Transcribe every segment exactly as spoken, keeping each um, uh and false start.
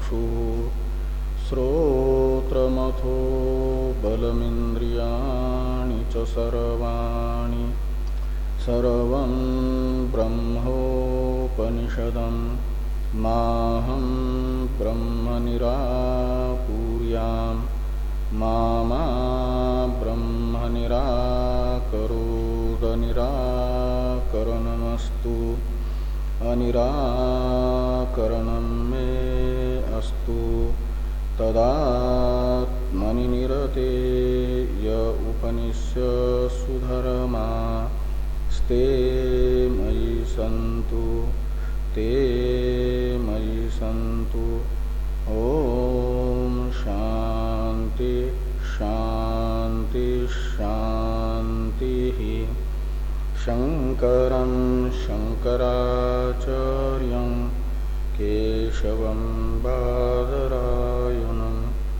चक्षुः श्रोत्रमथो बलमिन्द्रियाणि च सर्वाणि सर्वं ब्रह्मोपनिषदं माहं ब्रह्म निराकुर्याम् मा मा ब्रह्म निराकरोद निराकरणमस्तु अनिराकरणं मे अस्तु तदात्मनि निरते य उपनिष्यसु धर्मा स्ते मयि सन्तु ते मयि सन्तु। ओम शांति शांति शांति। शंकरं शंकराचार्यं केशवं बादरायणं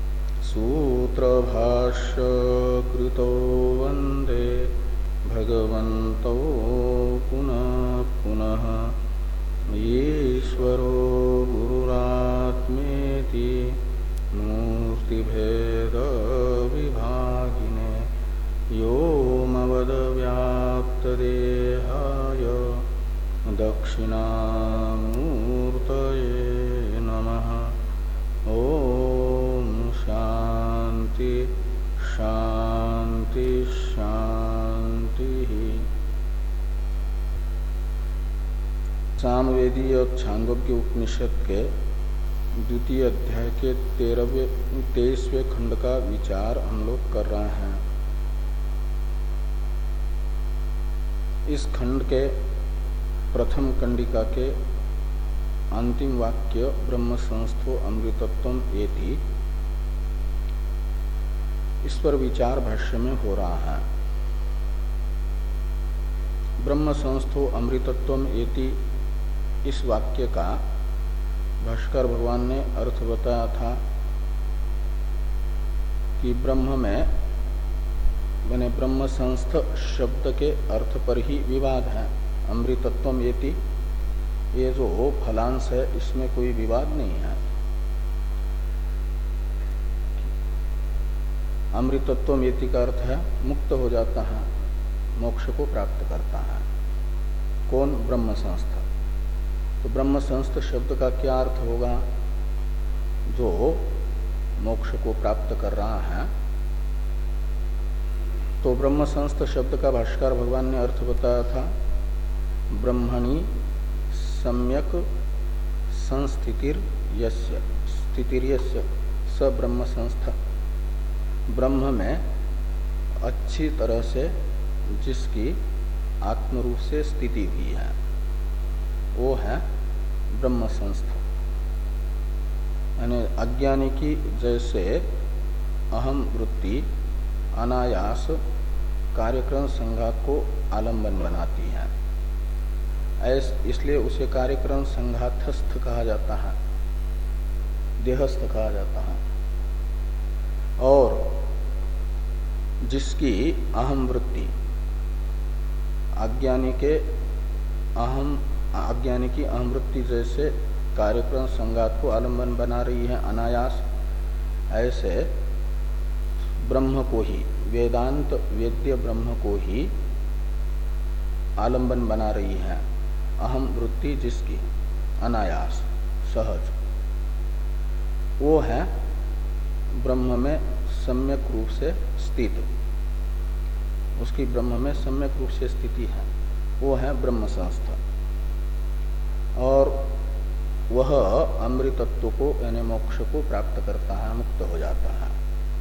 सूत्रभाष्य कृतो वंदे भगवन्तौ पुनः पुनः। ईश्वरो गुरुरात्मेति मूर्तिभेद विभागिने व्योमवद्व्याप्तदेहाय दक्षिणामूर्तये नमः। ओम शांति शांति शांति। सामवेदीय छांदोग्य उपनिषद के द्वितीय अध्याय के तेरहवें तेईसवें खंड का विचार हम लोग कर रहे हैं। इस खंड के प्रथम कंडिका के अंतिम वाक्य ब्रह्म संस्थो अमृतत्वम एति, इस पर विचार भाष्य में हो रहा है। ब्रह्म संस्थो अमृतत्वम एति इस वाक्य का भाष्कर भगवान ने अर्थ बताया था कि ब्रह्म में बने ब्रह्म संस्थ शब्द के अर्थ पर ही विवाद है। अमृतत्वम एति ये जो फलांश है इसमें कोई विवाद नहीं है। अमृतत्वम एति का अर्थ है मुक्त हो जाता है, मोक्ष को प्राप्त करता है। कौन? ब्रह्म संस्थ। तो ब्रह्म संस्थ शब्द का क्या अर्थ होगा? जो मोक्ष को प्राप्त कर रहा है। तो ब्रह्म संस्थ शब्द का भाष्कर भगवान ने अर्थ बताया था, ब्रह्मणि सम्यक संस्थितिर यस्य स्थितिर्यस्य स ब्रह्म संस्थ। ब्रह्म में अच्छी तरह से जिसकी आत्मरूप से स्थिति हुई है वो है ब्रह्म संस्थ। यानी अज्ञानी की जैसे अहम वृत्ति अनायास कार्यक्रम संघात को आलंबन बनाती है, ऐस इसलिए उसे कार्यक्रम संघातस्थ कहा जाता है, देहस्थ कहा जाता है। और जिसकी अहम वृत्ति अज्ञानी के अहम अज्ञानी की अहम वृत्ति जैसे कार्यक्रम संघात को आलंबन बना रही है अनायास, ऐसे ब्रह्म को ही, वेदांत वेद्य ब्रह्म को ही आलंबन बना रही है अहम वृत्ति जिसकी अनायास सहज, वो है ब्रह्म में सम्यक रूप से स्थित। उसकी ब्रह्म में सम्यक रूप से स्थिति है, वो है ब्रह्म संस्थ। और वह अमृतत्व को यानी मोक्ष को प्राप्त करता है, मुक्त हो जाता है।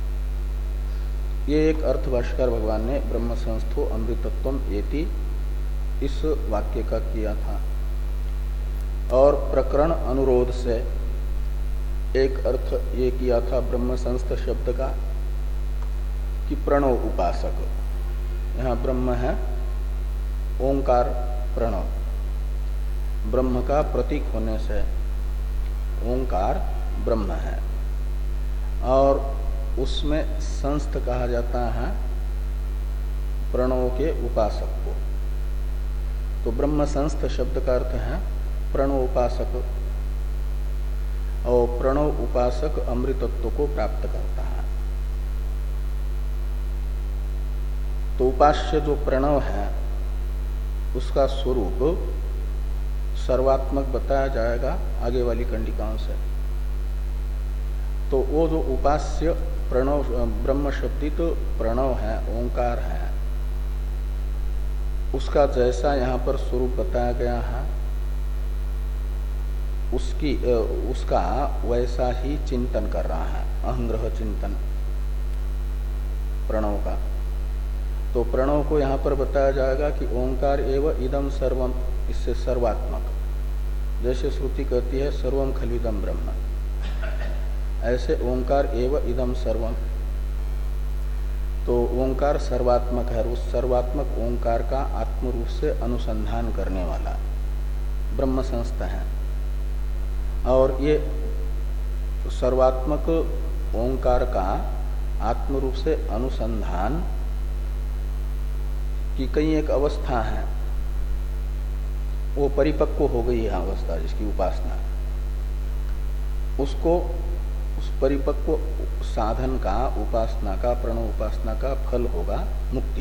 ये एक अर्थ भाष्कर भगवान ने ब्रह्म संस्थो अमृतत्वम एति इस वाक्य का किया था। और प्रकरण अनुरोध से एक अर्थ ये किया था ब्रह्म संस्थ शब्द का कि प्रणव उपासक। यहाँ ब्रह्म है ओंकार प्रणव, ब्रह्म का प्रतीक होने से ओंकार ब्रह्म है। और उसमें संस्थ कहा जाता है प्रणव के उपासक को। तो ब्रह्म संस्थ शब्द का अर्थ है प्रणव उपासक। और प्रणव उपासक अमृतत्व को प्राप्त करता है। तो उपास्य जो प्रणव है उसका स्वरूप सर्वात्मक बताया जाएगा आगे वाली कंडिकाओं से। तो वो जो उपास्य प्रणव ब्रह्म शब्दित तो प्रणव है, ओंकार है, उसका जैसा यहाँ पर स्वरूप बताया गया है उसकी उसका वैसा ही चिंतन कर रहा है, अहंग्रह चिंतन प्रणव का। तो प्रणव को यहाँ पर बताया जाएगा कि ओंकार एवं इदम सर्वम, इससे सर्वात्मक, जैसे श्रुति कहती है सर्वम खलुदम ब्रह्म, ऐसे ओंकार एवं इदम सर्वम। तो ओंकार सर्वात्मक है, उस सर्वात्मक ओंकार का आत्म रूप से अनुसंधान करने वाला ब्रह्म संस्था है। और ये सर्वात्मक ओंकार का आत्म रूप से अनुसंधान की कई एक अवस्था है, वो परिपक्व हो गई है अवस्था जिसकी उपासना, उसको उस परिपक्व साधन का, उपासना का, प्रणव उपासना का फल होगा मुक्ति।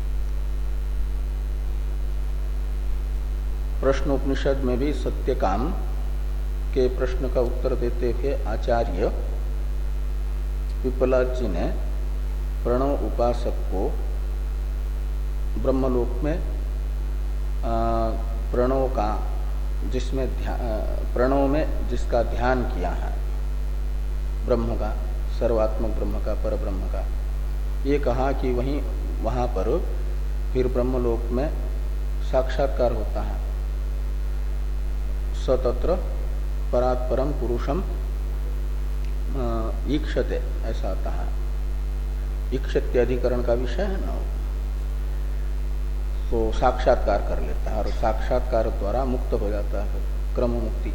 प्रश्नोपनिषद में भी सत्यकाम के प्रश्न का उत्तर देते हुए आचार्य पिप्पलाद जी ने प्रणव उपासक को ब्रह्मलोक में प्रणव का, जिसमें प्रणव में जिसका ध्यान किया है ब्रह्म का, सर्वात्मक ब्रह्म का, पर ब्रह्म का, ये कहा कि वहीं वहां पर फिर ब्रह्मलोक में साक्षात्कार होता है। सतत्र परात्परम पुरुषम ईक्षते, ऐसा आता है। ईक्षते अधिकरण का विषय है ना, तो साक्षात्कार कर लेता है और साक्षात्कार द्वारा मुक्त हो जाता है, क्रम मुक्ति।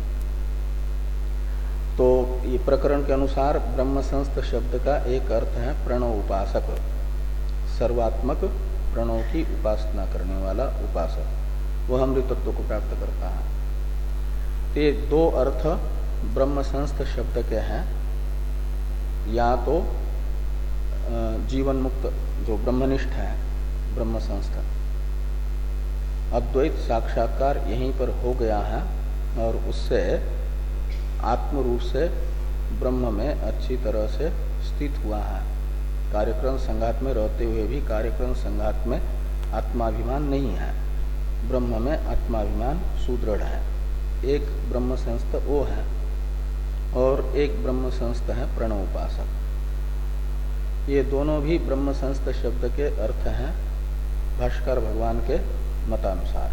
तो ये प्रकरण के अनुसार ब्रह्म संस्थ शब्द का एक अर्थ है प्रणव उपासक, सर्वात्मक प्रणव की उपासना करने वाला उपासक, वह अमृतत्व को प्राप्त करता है। तो ये दो अर्थ ब्रह्म संस्थ शब्द के हैं, या तो जीवन मुक्त जो ब्रह्मनिष्ठ है ब्रह्म संस्थ, अद्वैत साक्षात्कार यहीं पर हो गया है और उससे आत्म रूप से ब्रह्म में अच्छी तरह से स्थित हुआ है। कार्यक्रम संघात में रहते हुए भी कार्यक्रम संघात में आत्माभिमान नहीं है, ब्रह्म में आत्माभिमान सुदृढ़ है। एक ब्रह्म संस्थ वो है और एक ब्रह्म संस्थ है प्रणव उपासक। ये दोनों भी ब्रह्म संस्थ शब्द के अर्थ हैं भाष्कर भगवान के मतानुसार,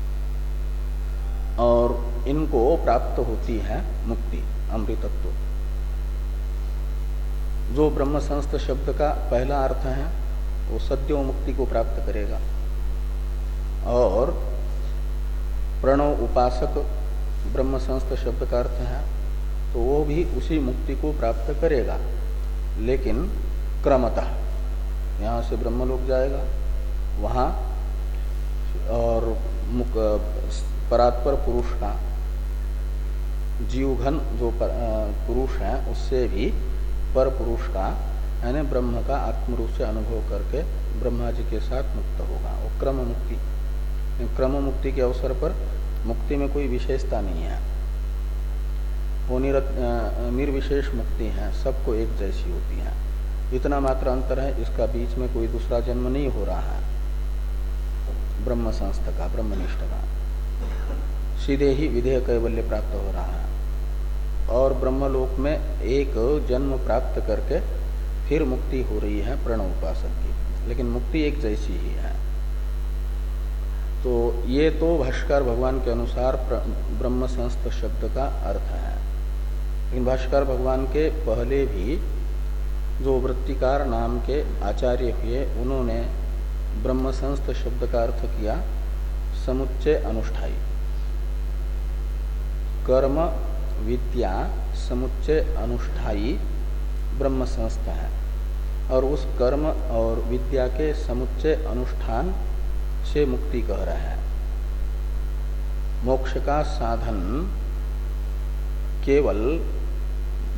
और इनको प्राप्त होती है मुक्ति, अमृतत्व। जो ब्रह्म संस्थ शब्द का पहला अर्थ है वो सद्यो मुक्ति को प्राप्त करेगा, और प्रणव उपासक ब्रह्म संस्थ शब्द का अर्थ है तो वो भी उसी मुक्ति को प्राप्त करेगा, लेकिन क्रमतः यहाँ से ब्रह्मलोक जाएगा, वहाँ और मुक परात्पर पुरुष का, जीवघन जो पुरुष है उससे भी पर पुरुष का, यानी ब्रह्म का आत्म रूप से अनुभव करके ब्रह्मा जी के साथ मुक्त होगा, वो क्रम मुक्ति। क्रम मुक्ति के अवसर पर मुक्ति में कोई विशेषता नहीं है, वो निर्विशेष मुक्ति है, सबको एक जैसी होती है। इतना मात्र अंतर है, इसका बीच में कोई दूसरा जन्म नहीं हो रहा है ब्रह्म संस्थ का, ब्रह्मनिष्ठ का, सीधे ही विधेय कैवल्य प्राप्त हो रहा है। और ब्रह्मलोक में एक जन्म प्राप्त करके फिर मुक्ति हो रही है प्रणव उपासक की, लेकिन मुक्ति एक जैसी ही है। तो ये तो भाष्कर भगवान के अनुसार ब्रह्म संस्थ शब्द का अर्थ है। लेकिन भाष्कर भगवान के पहले भी जो वृत्तिकार नाम के आचार्य हुए, उन्होंने ब्रह्म संस्थ शब्द का अर्थ किया समुच्चय अनुष्ठाई, कर्म विद्या समुच्चय अनुष्ठाई ब्रह्म संस्थ है, और उस कर्म और विद्या के समुच्चय अनुष्ठान से मुक्ति कह रहा है। मोक्ष का साधन केवल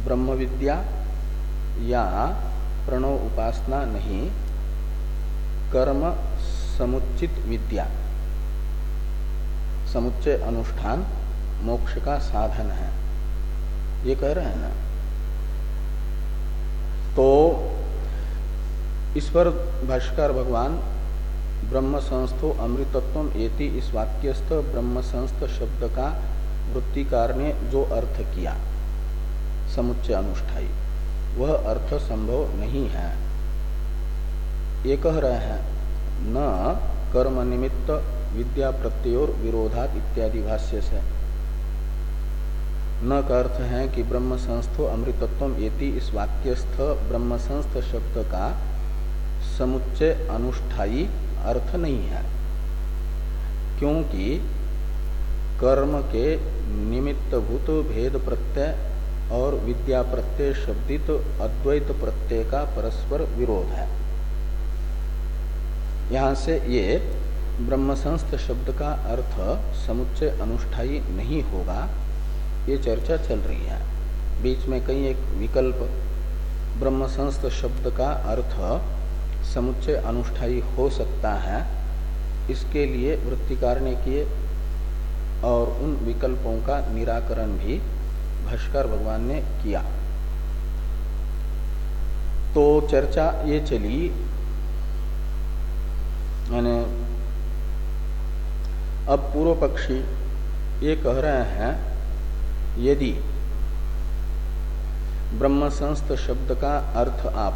ब्रह्म विद्या या प्रणव उपासना नहीं, कर्म समुचित विद्या, समुच्चय अनुष्ठान मोक्ष का साधन है, ये कह रहे हैं ना। तो इस पर भाष्यकार भगवान ब्रह्म संस्थो अमृतत्वम एति इस वाक्यस्थ ब्रह्म संस्थ शब्द का वृत्तिकार ने जो अर्थ किया समुच्चय अनुष्ठाई, वह अर्थ संभव नहीं है। ये कह रहे हैं न कर्म निमित्त विद्या प्रत्ययोर विरोधात इत्यादि भाष्य से। न का अर्थ है कि ब्रह्म संस्थो अमृतत्वम एति इस वाक्यस्थ ब्रह्म संस्थ शब्द का समुच्चय अनुष्ठाई अर्थ नहीं है, क्योंकि कर्म के निमित्तभूत भेद प्रत्यय और विद्या प्रत्यय शब्दित अद्वैत प्रत्यय का परस्पर विरोध है। यहां से ये ब्रह्म संस्थ शब्द का अर्थ समुच्चय अनुष्ठाई नहीं होगा, ये चर्चा चल रही है। बीच में कई एक विकल्प ब्रह्म संस्थ शब्द का अर्थ समुच्चय अनुष्ठाई हो सकता है, इसके लिए वृत्तिकार ने किए और उन विकल्पों का निराकरण भी भाष्यकार भगवान ने किया। तो चर्चा ये चली, यानी अब पूर्व पक्षी ये कह रहे हैं यदि ब्रह्म संस्थ शब्द का अर्थ आप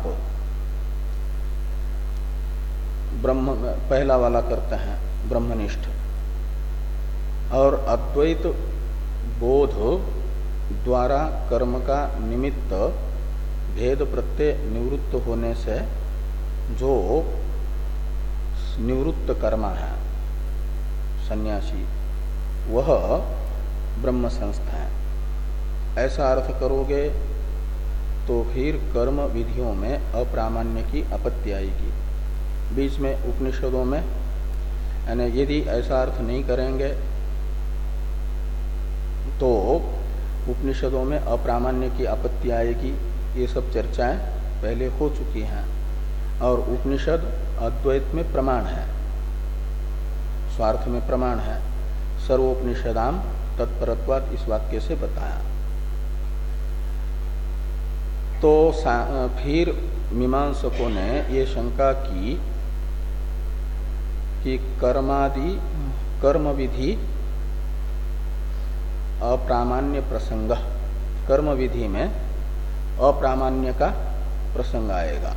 ब्रह्म पहला वाला करते हैं ब्रह्मनिष्ठ, और अद्वैत बोध द्वारा कर्म का निमित्त भेद प्रत्यय निवृत्त होने से जो निवृत्त कर्मा है सन्यासी, वह ब्रह्म संस्था है, ऐसा अर्थ करोगे तो फिर कर्म विधियों में अप्रामाण्य की आपत्ति आएगी। बीच में उपनिषदों में यानी यदि ऐसा अर्थ नहीं करेंगे तो उपनिषदों में अप्रामाण्य की आपत्ति आएगी, ये सब चर्चाएं पहले हो चुकी हैं। और उपनिषद अद्वैत में प्रमाण है, स्वार्थ में प्रमाण है, सर्वोपनिषदाम तत्परत्वात् इस वाक्य से बताया। तो फिर मीमांसकों ने ये शंका की कि कर्मादि कर्म विधि अप्रामाण्य प्रसंग, कर्म विधि में अप्रामाण्य का प्रसंग आएगा।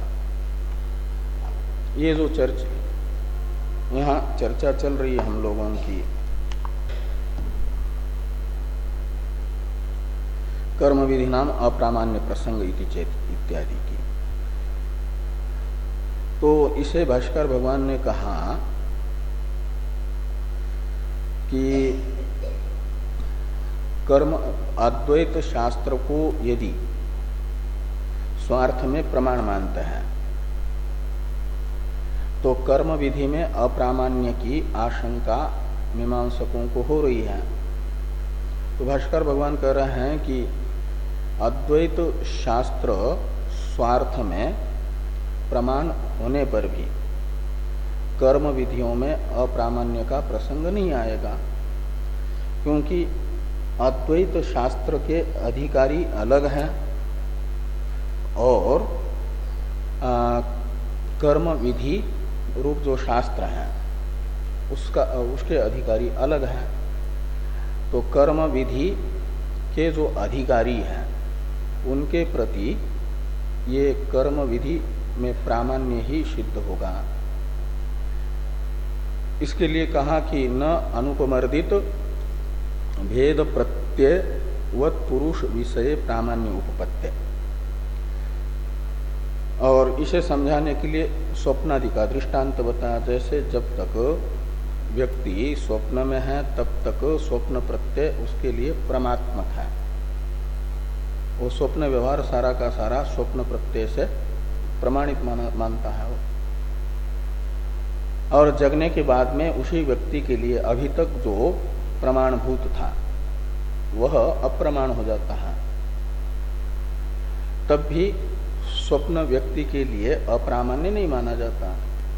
ये जो चर्चा यहाँ चर्चा चल रही है हम लोगों की, कर्म विधि नाम अप्रामाण्य प्रसंग इति चेत इत्यादि की, तो इसे भाष्कर भगवान ने कहा कि कर्म अद्वैत शास्त्र को यदि स्वार्थ में प्रमाण मानते हैं तो कर्म विधि में अप्रामाण्य की आशंका मीमांसकों को हो रही है। तो भाष्कर भगवान कह रहे हैं कि अद्वैत शास्त्र स्वार्थ में प्रमाण होने पर भी कर्म विधियों में अप्रामाण्य का प्रसंग नहीं आएगा, क्योंकि अद्वैत शास्त्र के अधिकारी अलग हैं और आ, कर्म विधि रूप जो शास्त्र है उसका उसके अधिकारी अलग हैं। तो कर्म विधि के जो अधिकारी हैं उनके प्रति ये कर्म विधि में प्रामाण्य ही सिद्ध होगा। इसके लिए कहा कि न अनुपमर्दित भेद प्रत्यय व पुरुष विषय प्रामाण्य उपपत्ति, और इसे समझाने के लिए स्वप्नादि का दृष्टांत बताया। जैसे जब तक व्यक्ति स्वप्न में है तब तक स्वप्न प्रत्यय उसके लिए परमात्मक है, वो स्वप्न व्यवहार सारा का सारा स्वप्न प्रत्यय से प्रमाणित मानता है वो। और जगने के बाद में उसी व्यक्ति के लिए अभी तक जो प्रमाणभूत था वह अप्रमाण हो जाता है। तब भी स्वप्न व्यक्ति के लिए अप्रामाण्य नहीं माना जाता।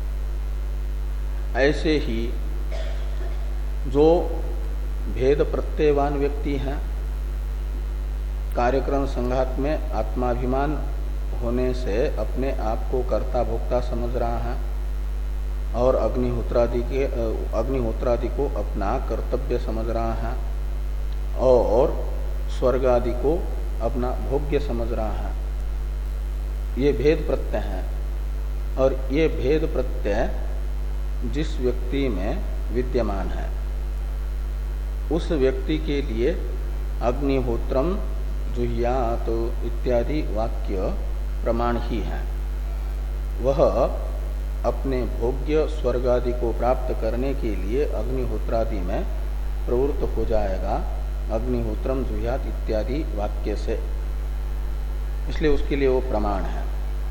ऐसे ही जो भेद प्रत्ययवान व्यक्ति हैं, कार्यक्रम संघात में आत्माभिमान होने से अपने आप को कर्ता भोक्ता समझ रहा है और अग्निहोत्रादि के अग्निहोत्रादि को अपना कर्तव्य समझ रहा है और स्वर्ग आदि को अपना भोग्य समझ रहा है, ये भेद प्रत्यय है। और ये भेद प्रत्यय जिस व्यक्ति में विद्यमान है उस व्यक्ति के लिए अग्निहोत्रम जुह्यात इत्यादि वाक्य प्रमाण ही है। वह अपने भोग्य स्वर्ग आदि को प्राप्त करने के लिए अग्निहोत्रादि में प्रवृत्त हो जाएगा, अग्निहोत्रम जुह्यात इत्यादि वाक्य से, इसलिए उसके लिए वो प्रमाण है।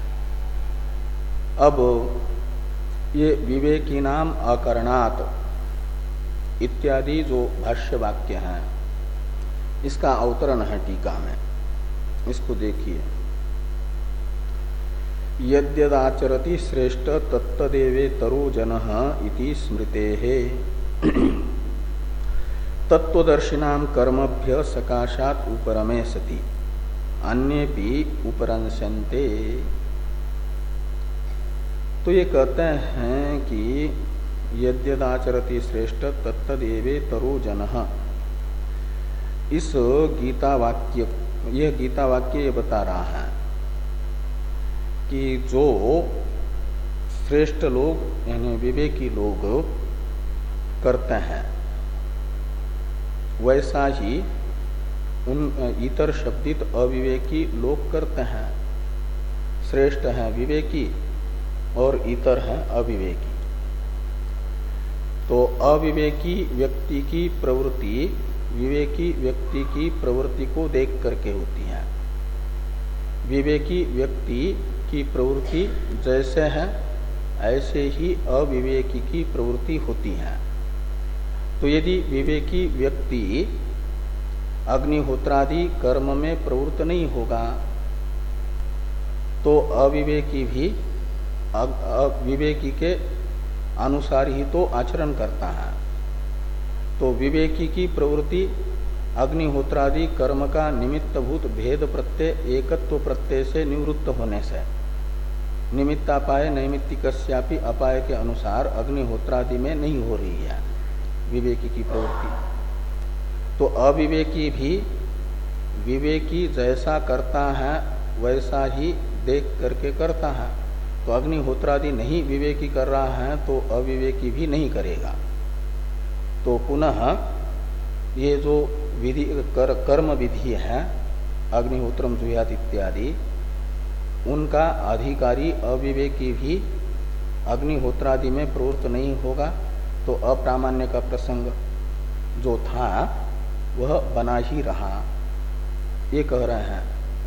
अब ये विवेकी नाम अकरणात इत्यादि जो भाष्य वाक्य हैं, इसका अवतरण है टीका में, इसको देखिए। यद्यदाचरति श्रेष्ठ तत्तदेवे तरो जनः इति स्मृतेः तत्वदर्शिनां कर्मभ्य सकाशात् उपरमे सति अन्येपि उपरंस्यन्ते। तो ये कहते हैं कि यद्यदाचरति श्रेष्ठ तत्तदेवे तरो जनः, इस गीता वाक्य, यह गीता वाक्य ये बता रहा है कि जो श्रेष्ठ लोग यानी विवेकी लोग करते हैं वैसा ही उन इतर शब्दित अविवेकी लोग करते हैं। श्रेष्ठ है विवेकी और इतर है अविवेकी। तो अविवेकी व्यक्ति की प्रवृत्ति विवेकी व्यक्ति की प्रवृत्ति को देख करके होती है। विवेकी व्यक्ति की प्रवृत्ति जैसे है ऐसे ही अविवेकी की प्रवृत्ति होती है। तो यदि विवेकी व्यक्ति अग्निहोत्रादि कर्म में प्रवृत्त नहीं होगा तो अविवेकी भी विवेकी के अनुसार ही तो आचरण करता है। तो विवेकी की प्रवृत्ति अग्निहोत्रादि कर्म का निमित्तभूत भेद प्रत्यय एकत्व प्रत्यय से निवृत्त होने से निमित्तापाय नैमित्तिकस्यापि अपाय के अनुसार अग्निहोत्रादि में नहीं हो रही है विवेकी की प्रवृत्ति। तो अविवेकी भी विवेकी जैसा करता है वैसा ही देख करके करता है। तो अग्निहोत्रादि नहीं विवेकी कर रहा है तो अविवेकी भी नहीं करेगा। तो पुनः ये जो विधि कर, कर्म विधि है अग्निहोत्रम जुह्यात इत्यादि, उनका अधिकारी अविवेकी भी अग्निहोत्रादि में प्रवृत्त नहीं होगा तो अप्रामाण्य का प्रसंग जो था वह बना ही रहा। ये कह रहे हैं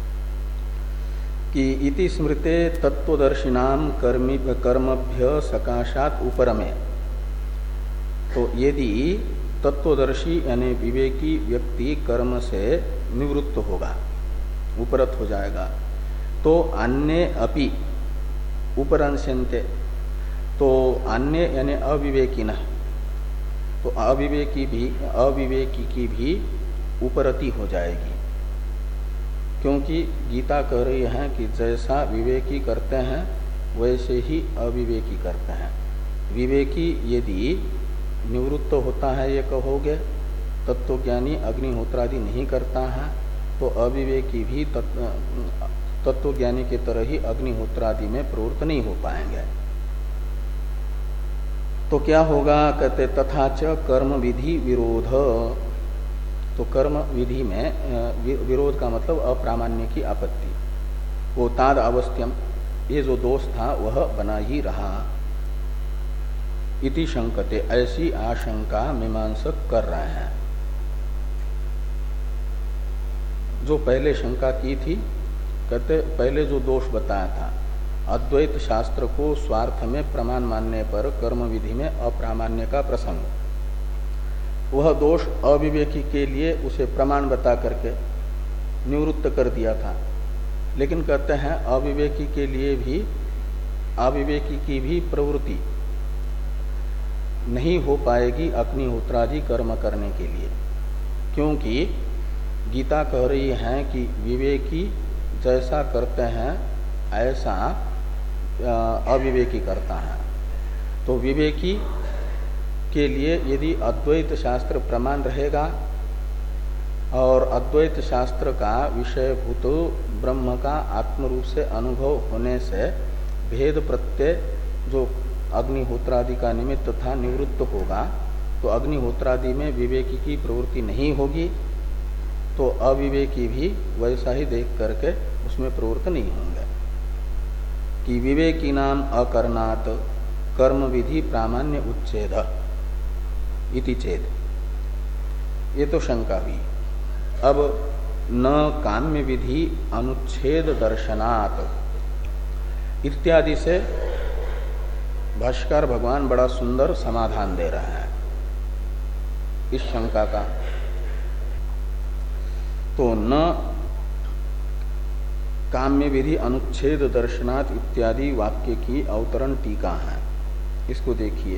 कि इति स्मृते तत्वदर्शिनाम कर्मी कर्मभ्य सकाशात उपरमे। तो यदि तत्वदर्शी यानी विवेकी व्यक्ति कर्म से निवृत्त होगा, उपरत हो जाएगा, तो अन्य अपि उपरंस्यन्ते। तो अन्य यानी अविवेकी न, तो अविवेकी भी अविवेकी की भी उपरति हो जाएगी। क्योंकि गीता कह रही है कि जैसा विवेकी करते हैं वैसे ही अविवेकी करते हैं। विवेकी यदि निवृत्त होता है ये कहोगे, तत्वज्ञानी अग्निहोत्रादि नहीं करता है, तो अविवेकी भी तत्वज्ञानी के तरह ही अग्निहोत्रादि में प्रवृत्त नहीं हो पाएंगे। तो क्या होगा, कहते तथा च कर्म विधि विरोध। तो कर्म विधि में विरोध का मतलब अप्रामाण्य की आपत्ति, वो ताद अवस्थ्यम, ये जो दोष था वह बना ही रहा। इति शंकते, ऐसी आशंका मीमांसक कर रहे हैं। जो पहले शंका की थी, कहते पहले जो दोष बताया था अद्वैत शास्त्र को स्वार्थ में प्रमाण मानने पर कर्म विधि में अप्रामाण्य का प्रसंग, वह दोष अविवेकी के लिए उसे प्रमाण बता करके निवृत्त कर दिया था। लेकिन कहते हैं अविवेकी के लिए भी, अविवेकी की भी प्रवृत्ति नहीं हो पाएगी अग्निहोत्रादि कर्म करने के लिए, क्योंकि गीता कह रही है कि विवेकी जैसा करते हैं ऐसा अविवेकी करता है। तो विवेकी के लिए यदि अद्वैत शास्त्र प्रमाण रहेगा और अद्वैत शास्त्र का विषयभूत ब्रह्म का आत्म रूप से अनुभव होने से भेद प्रत्यय जो अग्निहोत्रादि का निमित्त था निवृत्त होगा, तो अग्निहोत्रादि में विवेकी की प्रवृत्ति नहीं होगी, तो अविवेकी भी वैसा ही देख करके उसमें प्रवृत्त नहीं होंगे। कि विवेकी नाम अकरणात कर्म विधि प्रामाण्य उच्छेद इति चेत, ये तो शंका हुई। अब न काम्य विधि अनुच्छेद दर्शनात् इत्यादि से भाष्यकार भगवान बड़ा सुंदर समाधान दे रहे हैं इस शंका का। तो न काम्य विधि अनुच्छेद दर्शनात् इत्यादि वाक्य की अवतरण टीका है, इसको देखिए।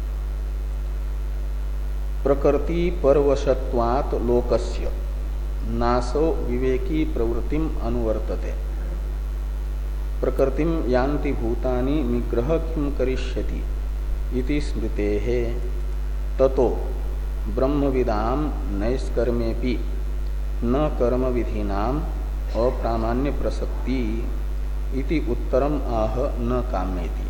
प्रकृति परवशत्वात् लोकस्य नासो विवेकी प्रवृत्तिम अनुवर्तते, प्रकृतिम यान्ति भूतानि निग्रह किम करिष्यति इति स्मृतेः ततो ब्रह्मविदाम नैष्कर्मेपि न कर्म विधीनाम अप्रामाण्य प्रसक्ति इति उत्तरम आह न काम्येति।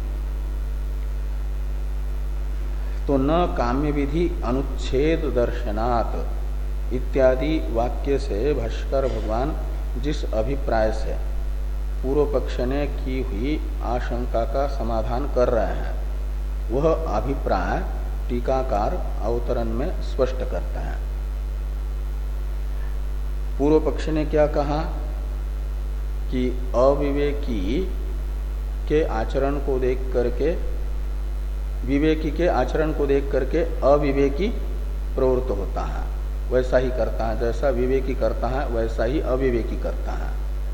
तो न काम्य विधि अनुच्छेद दर्शनात् इत्यादि वाक्य से भाष्यकार भगवान जिस अभिप्राय से पूर्व पक्ष ने की हुई आशंका का समाधान कर रहे हैं, वह अभिप्राय टीकाकार अवतरण में स्पष्ट करते हैं। पूर्व पक्ष ने क्या कहा कि अविवेकी के आचरण को देख करके, विवेकी के आचरण को देख करके अविवेकी प्रवृत्त होता है, वैसा ही करता है, जैसा विवेकी करता है वैसा ही अविवेकी करता है।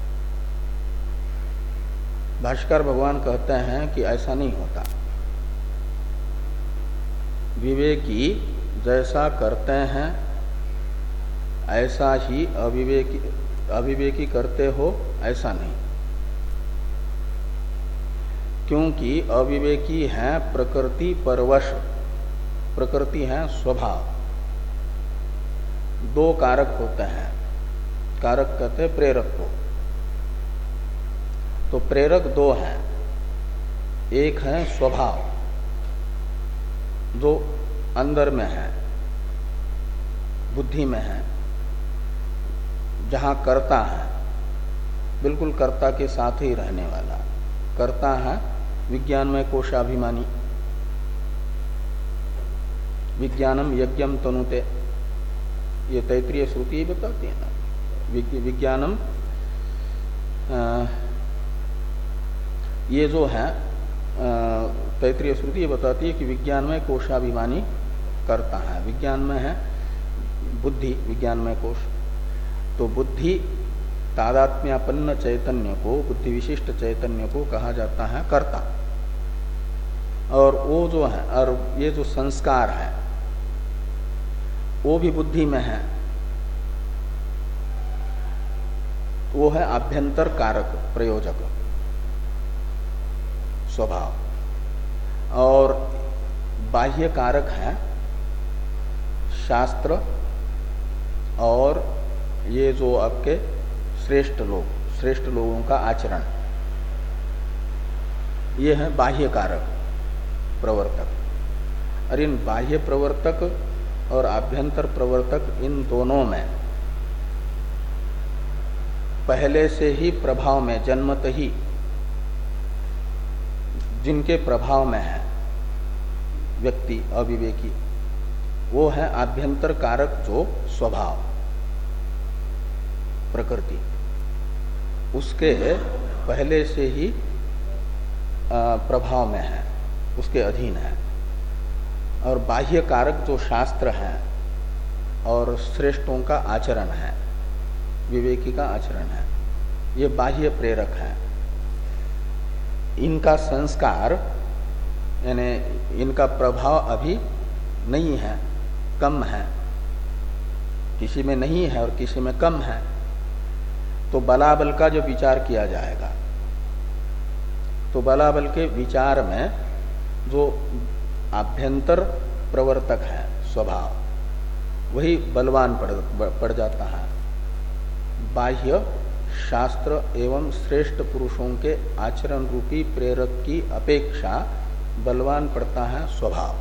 भाष्कर भगवान कहते हैं कि ऐसा नहीं होता। विवेकी जैसा करते हैं ऐसा ही अविवेकी अविवेकी करते हो, ऐसा नहीं। क्योंकि अविवेकी है प्रकृति परवश, प्रकृति है स्वभाव। दो कारक होते हैं, कारक कहते हैं प्रेरक को। तो प्रेरक दो हैं, एक है स्वभाव जो अंदर में है, बुद्धि में है, जहां कर्ता है, बिल्कुल कर्ता के साथ ही रहने वाला कर्ता है, विज्ञानमय कोशाभिमानी। विज्ञानम यज्ञम तनुते, ये तैत्रीय श्रुति बताती है ना। विज्ञानम ये जो है तैत्रीय श्रुति ये बताती है कि विज्ञान में कोशाभिमानी करता है। विज्ञान में है बुद्धि, विज्ञान में कोश। तो बुद्धि तादात्म्यापन्न चैतन्य को, बुद्धि विशिष्ट चैतन्य को कहा जाता है कर्ता। और वो जो है, और ये जो संस्कार है वो भी बुद्धि में है, वो है आभ्यंतर कारक प्रयोजक स्वभाव। और बाह्य कारक है शास्त्र और ये जो आपके श्रेष्ठ लोग, श्रेष्ठ लोगों का आचरण, ये है बाह्य कारक प्रवर्तक। और इन बाह्य प्रवर्तक और आभ्यंतर प्रवर्तक, इन दोनों में पहले से ही प्रभाव में, जन्मत ही जिनके प्रभाव में है व्यक्ति अविवेकी, वो है आभ्यंतर कारक जो स्वभाव प्रकृति, उसके पहले से ही प्रभाव में है, उसके अधीन है। और बाह्य कारक जो शास्त्र है और श्रेष्ठों का आचरण है, विवेकी का आचरण है, ये बाह्य प्रेरक है। इनका संस्कार यानी इनका प्रभाव अभी नहीं है, कम है, किसी में नहीं है और किसी में कम है। तो बलाबल का जो विचार किया जाएगा, तो बलाबल के विचार में जो आभ्यंतर प्रवर्तक है स्वभाव, वही बलवान पड़, पड़ जाता है। बाह्य शास्त्र एवं श्रेष्ठ पुरुषों के आचरण रूपी प्रेरक की अपेक्षा बलवान पड़ता है स्वभाव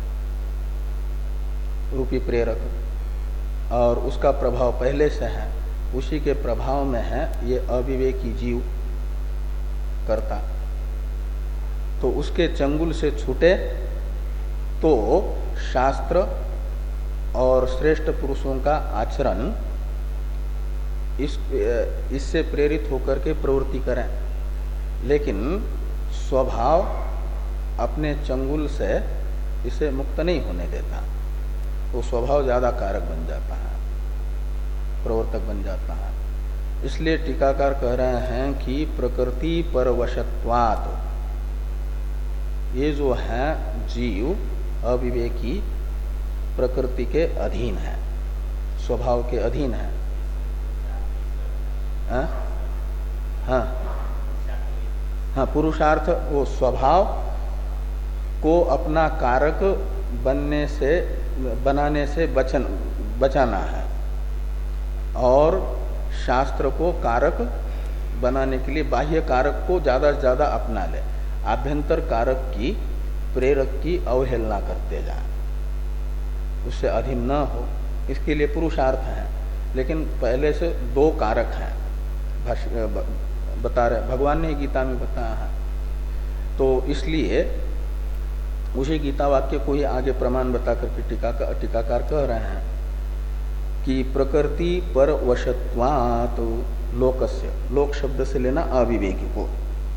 रूपी प्रेरक, और उसका प्रभाव पहले से है, उसी के प्रभाव में है ये अविवेकी जीव करता। तो उसके चंगुल से छूटे तो शास्त्र और श्रेष्ठ पुरुषों का आचरण इस इससे प्रेरित होकर के प्रवृत्ति करें, लेकिन स्वभाव अपने चंगुल से इसे मुक्त नहीं होने देता। तो स्वभाव ज्यादा कारक बन जाता है, प्रवर्तक बन जाता है। इसलिए टीकाकार कह रहे हैं कि प्रकृति परवशत्वात्, ये जो है जीव अविवेकी प्रकृति के अधीन है, स्वभाव के अधीन है। हाँ हाँ हाँ, पुरुषार्थ वो स्वभाव को अपना कारक बनने से बनाने से बचन बचाना है, और शास्त्र को कारक बनाने के लिए बाह्य कारक को ज्यादा से ज्यादा अपना ले, आभ्यंतर कारक की प्रेरक की अवहेलना करते जाए, उससे अधीन न हो, इसके लिए पुरुषार्थ है। लेकिन पहले से दो कारक हैं, बता रहे भगवान ने गीता में बताया है। तो इसलिए उसी गीता वाक्य को ही आगे प्रमाण बता करके टीका टीकाकार कह रहे हैं कि प्रकृति पर वशत्वात् लोकस्य, लोक शब्द से लेना अविवेकी को,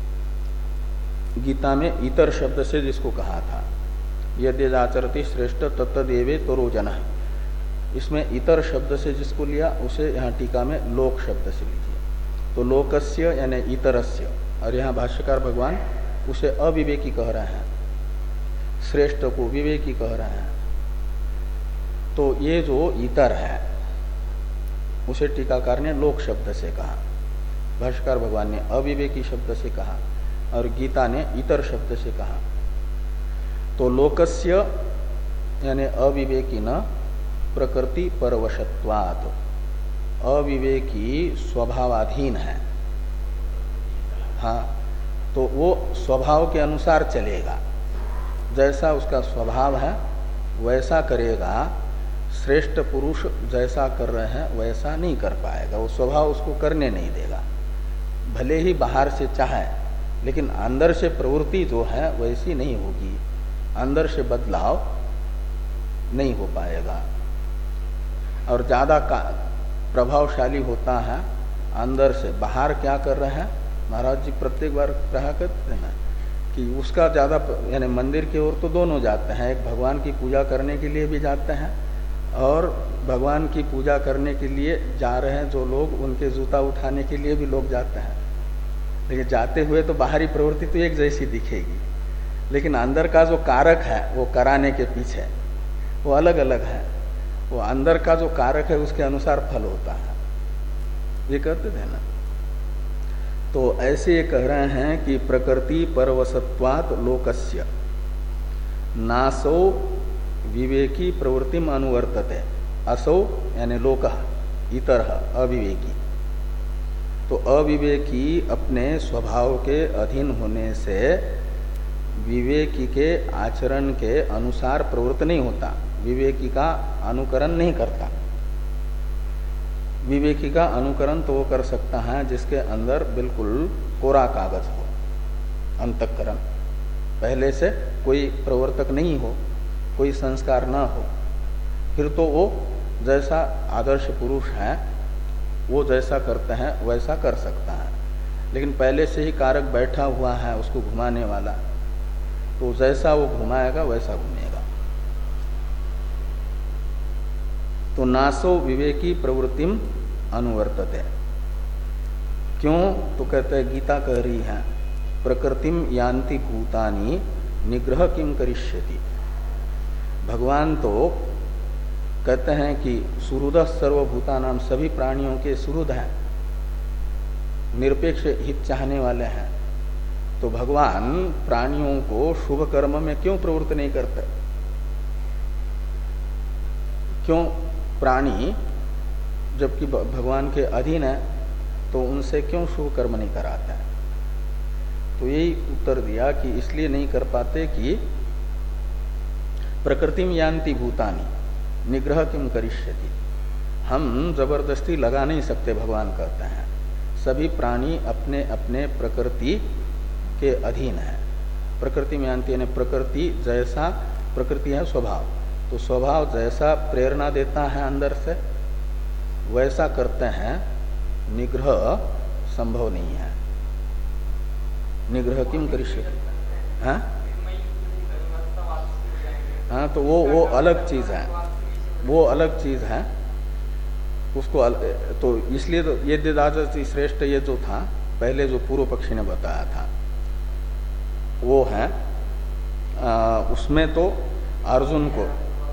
गीता में इतर शब्द से जिसको कहा था यद्यदाचरति श्रेष्ठ तत्तदेवे तरोजन, इसमें इतर शब्द से जिसको लिया उसे यहाँ टीका में लोक शब्द से लीजिए। तो लोकस्य यानी इतरस्य, और यहाँ भाष्यकार भगवान उसे अविवेकी कह रहे हैं, श्रेष्ठ को विवेकी कह रहे हैं। तो ये जो इतर है उसे टीकाकार ने लोक शब्द से कहा, भाष्यकार भगवान ने अविवेकी शब्द से कहा, और गीता ने इतर शब्द से कहा। तो लोकस्य यानी अविवेकी न प्रकृति परवशत्वात्, अविवेकी स्वभावाधीन है। हाँ, तो वो स्वभाव के अनुसार चलेगा, जैसा उसका स्वभाव है वैसा करेगा। श्रेष्ठ पुरुष जैसा कर रहे हैं वैसा नहीं कर पाएगा, वो स्वभाव उसको करने नहीं देगा, भले ही बाहर से चाहे, लेकिन अंदर से प्रवृत्ति जो है वैसी नहीं होगी, अंदर से बदलाव नहीं हो पाएगा। और ज्यादा प्रभावशाली होता है अंदर से, बाहर क्या कर रहे हैं महाराज जी प्रत्येक बार कहा करते हैं कि उसका ज्यादा, यानी मंदिर की ओर तो दोनों जाते हैं, एक भगवान की पूजा करने के लिए भी जाते हैं, और भगवान की पूजा करने के लिए जा रहे हैं जो लोग, उनके जूता उठाने के लिए भी लोग जाते हैं। लेकिन जाते हुए तो बाहरी प्रवृत्ति तो एक जैसी दिखेगी, लेकिन अंदर का जो कारक है वो कराने के पीछे वो अलग अलग है। वो अंदर का जो कारक है उसके अनुसार फल होता है, ये कहते थे ना। तो ऐसे ये कह रहे हैं कि प्रकृति परवशत्वात् लोकस्य नासो विवेकी प्रवृत्तिम अनुवर्तते, असो यानी लोकः इतरः अविवेकी। तो अविवेकी अपने स्वभाव के अधीन होने से विवेकी के आचरण के अनुसार प्रवृत्त नहीं होता, विवेकी का अनुकरण नहीं करता। विवेकी का अनुकरण तो वो कर सकता है जिसके अंदर बिल्कुल कोरा कागज हो, अंतःकरण, पहले से कोई प्रवर्तक नहीं हो, कोई संस्कार न हो, फिर तो वो जैसा आदर्श पुरुष है वो जैसा करते हैं वैसा कर सकता है। लेकिन पहले से ही कारक बैठा हुआ है उसको घुमाने वाला, तो जैसा वो घुमाएगा वैसा घूमेगा। तो नासो विवेकी प्रवृत्तिम अनुवर्तते, क्यों? तो कहते हैं गीता कह रही है प्रकृतिम यान्ति भूतानि निग्रह किम करिष्यति। भगवान तो कहते हैं कि सुहृद सर्वभूतानाम, सभी प्राणियों के सुहृद हैं, निरपेक्ष हित चाहने वाले हैं। तो भगवान प्राणियों को शुभ कर्म में क्यों प्रवृत्त नहीं करते? क्यों? प्राणी जबकि भगवान के अधीन है तो उनसे क्यों शुभ कर्म नहीं कराते हैं? तो यही उत्तर दिया कि इसलिए नहीं कर पाते कि प्रकृतिम यान्ति भूतानि निग्रह किम करिष्यति। हम जबरदस्ती लगा नहीं सकते, भगवान कहते हैं सभी प्राणी अपने अपने प्रकृति के अधीन है। प्रकृति में यान्ति यानी प्रकृति जैसा, प्रकृति है स्वभाव, तो स्वभाव जैसा प्रेरणा देता है अंदर से वैसा करते हैं। निग्रह संभव नहीं है। निग्रह किम करिष्यति? हाँ हाँ, तो वो वो अलग चीज है, वो अलग चीज है उसको अल... तो इसलिए तो ये दिदाजति श्रेष्ठ ये जो था पहले जो पूर्व पक्षी ने बताया था वो है आ, उसमें तो अर्जुन को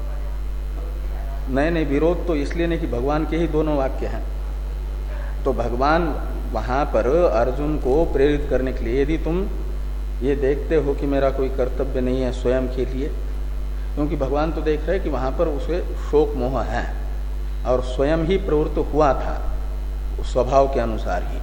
नहीं नहीं विरोध तो इसलिए नहीं कि भगवान के ही दोनों वाक्य हैं। तो भगवान वहां पर अर्जुन को प्रेरित करने के लिए, यदि तुम ये देखते हो कि मेरा कोई कर्तव्य नहीं है स्वयं के लिए, क्योंकि भगवान तो देख रहे कि वहां पर उसे शोक मोह है और स्वयं ही प्रवृत्त हुआ था स्वभाव के अनुसार ही,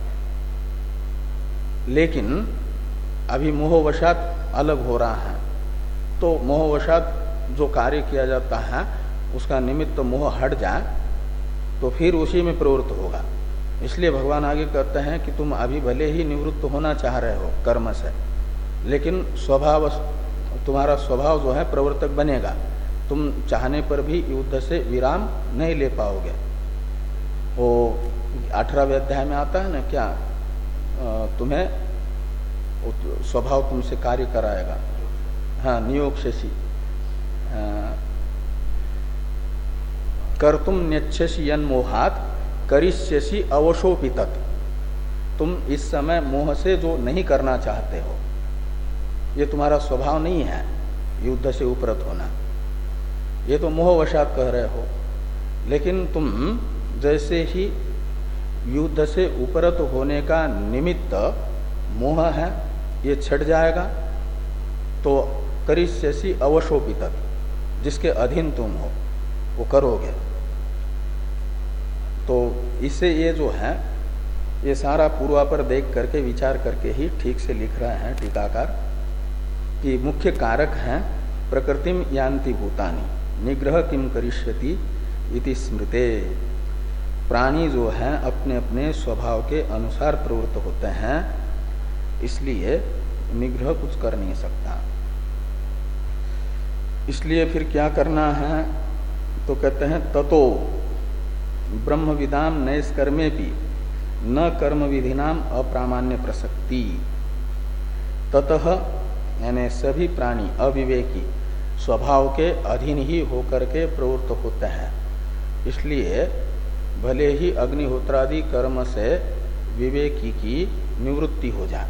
लेकिन अभी मोहवशात अलग हो रहा है। तो मोहवशात जो कार्य किया जाता है उसका निमित्त मोह हट जाए तो फिर उसी में प्रवृत्त होगा। इसलिए भगवान आगे कहते हैं कि तुम अभी भले ही निवृत्त होना चाह रहे हो कर्म से, लेकिन स्वभाव तुम्हारा स्वभाव जो है प्रवर्तक बनेगा। तुम चाहने पर भी युद्ध से विराम नहीं ले पाओगे। वो अठारहवें अध्याय में आता है ना, क्या तुम्हें स्वभाव तुमसे कार्य कराएगा। हाँ, नियोग शेषी कर तुम न्यच्छसि यन मोहात करिष्यसि अवशोपितत्। तुम इस समय मोह से जो नहीं करना चाहते हो, ये तुम्हारा स्वभाव नहीं है युद्ध से उपरत होना, ये तो मोहवशात कह रहे हो। लेकिन तुम जैसे ही युद्ध से उपरत होने का निमित्त मोह है ये छट जाएगा तो करिष्यसि अवशोपितत्, जिसके अधीन तुम हो वो करोगे। तो इससे ये जो है ये सारा पूर्वापर देख करके विचार करके ही ठीक से लिख रहे हैं टीकाकार कि मुख्य कारक हैं प्रकृतिम यान्ति भूतानि निग्रह किम करिष्यति इति स्मृते। प्राणी जो हैं अपने अपने स्वभाव के अनुसार प्रवृत्त होते हैं, इसलिए निग्रह कुछ कर नहीं सकता। इसलिए फिर क्या करना है? तो कहते हैं ततो ब्रह्म विदाम नैष्कर्मे भी न कर्म विधिनाम अप्रामाण्य प्रसक्ति। ततः यानी सभी प्राणी अविवेकी स्वभाव के अधीन ही होकर के प्रवृत्त होते हैं, इसलिए भले ही अग्निहोत्रादि कर्म से विवेकी की निवृत्ति हो जाए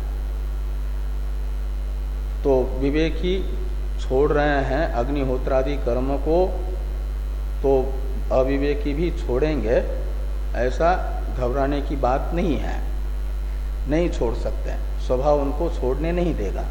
तो विवेकी छोड़ रहे हैं अग्निहोत्रादि कर्म को, तो अविवेकी भी छोड़ेंगे ऐसा घबराने की बात नहीं है। नहीं छोड़ सकते, स्वभाव उनको छोड़ने नहीं देगा।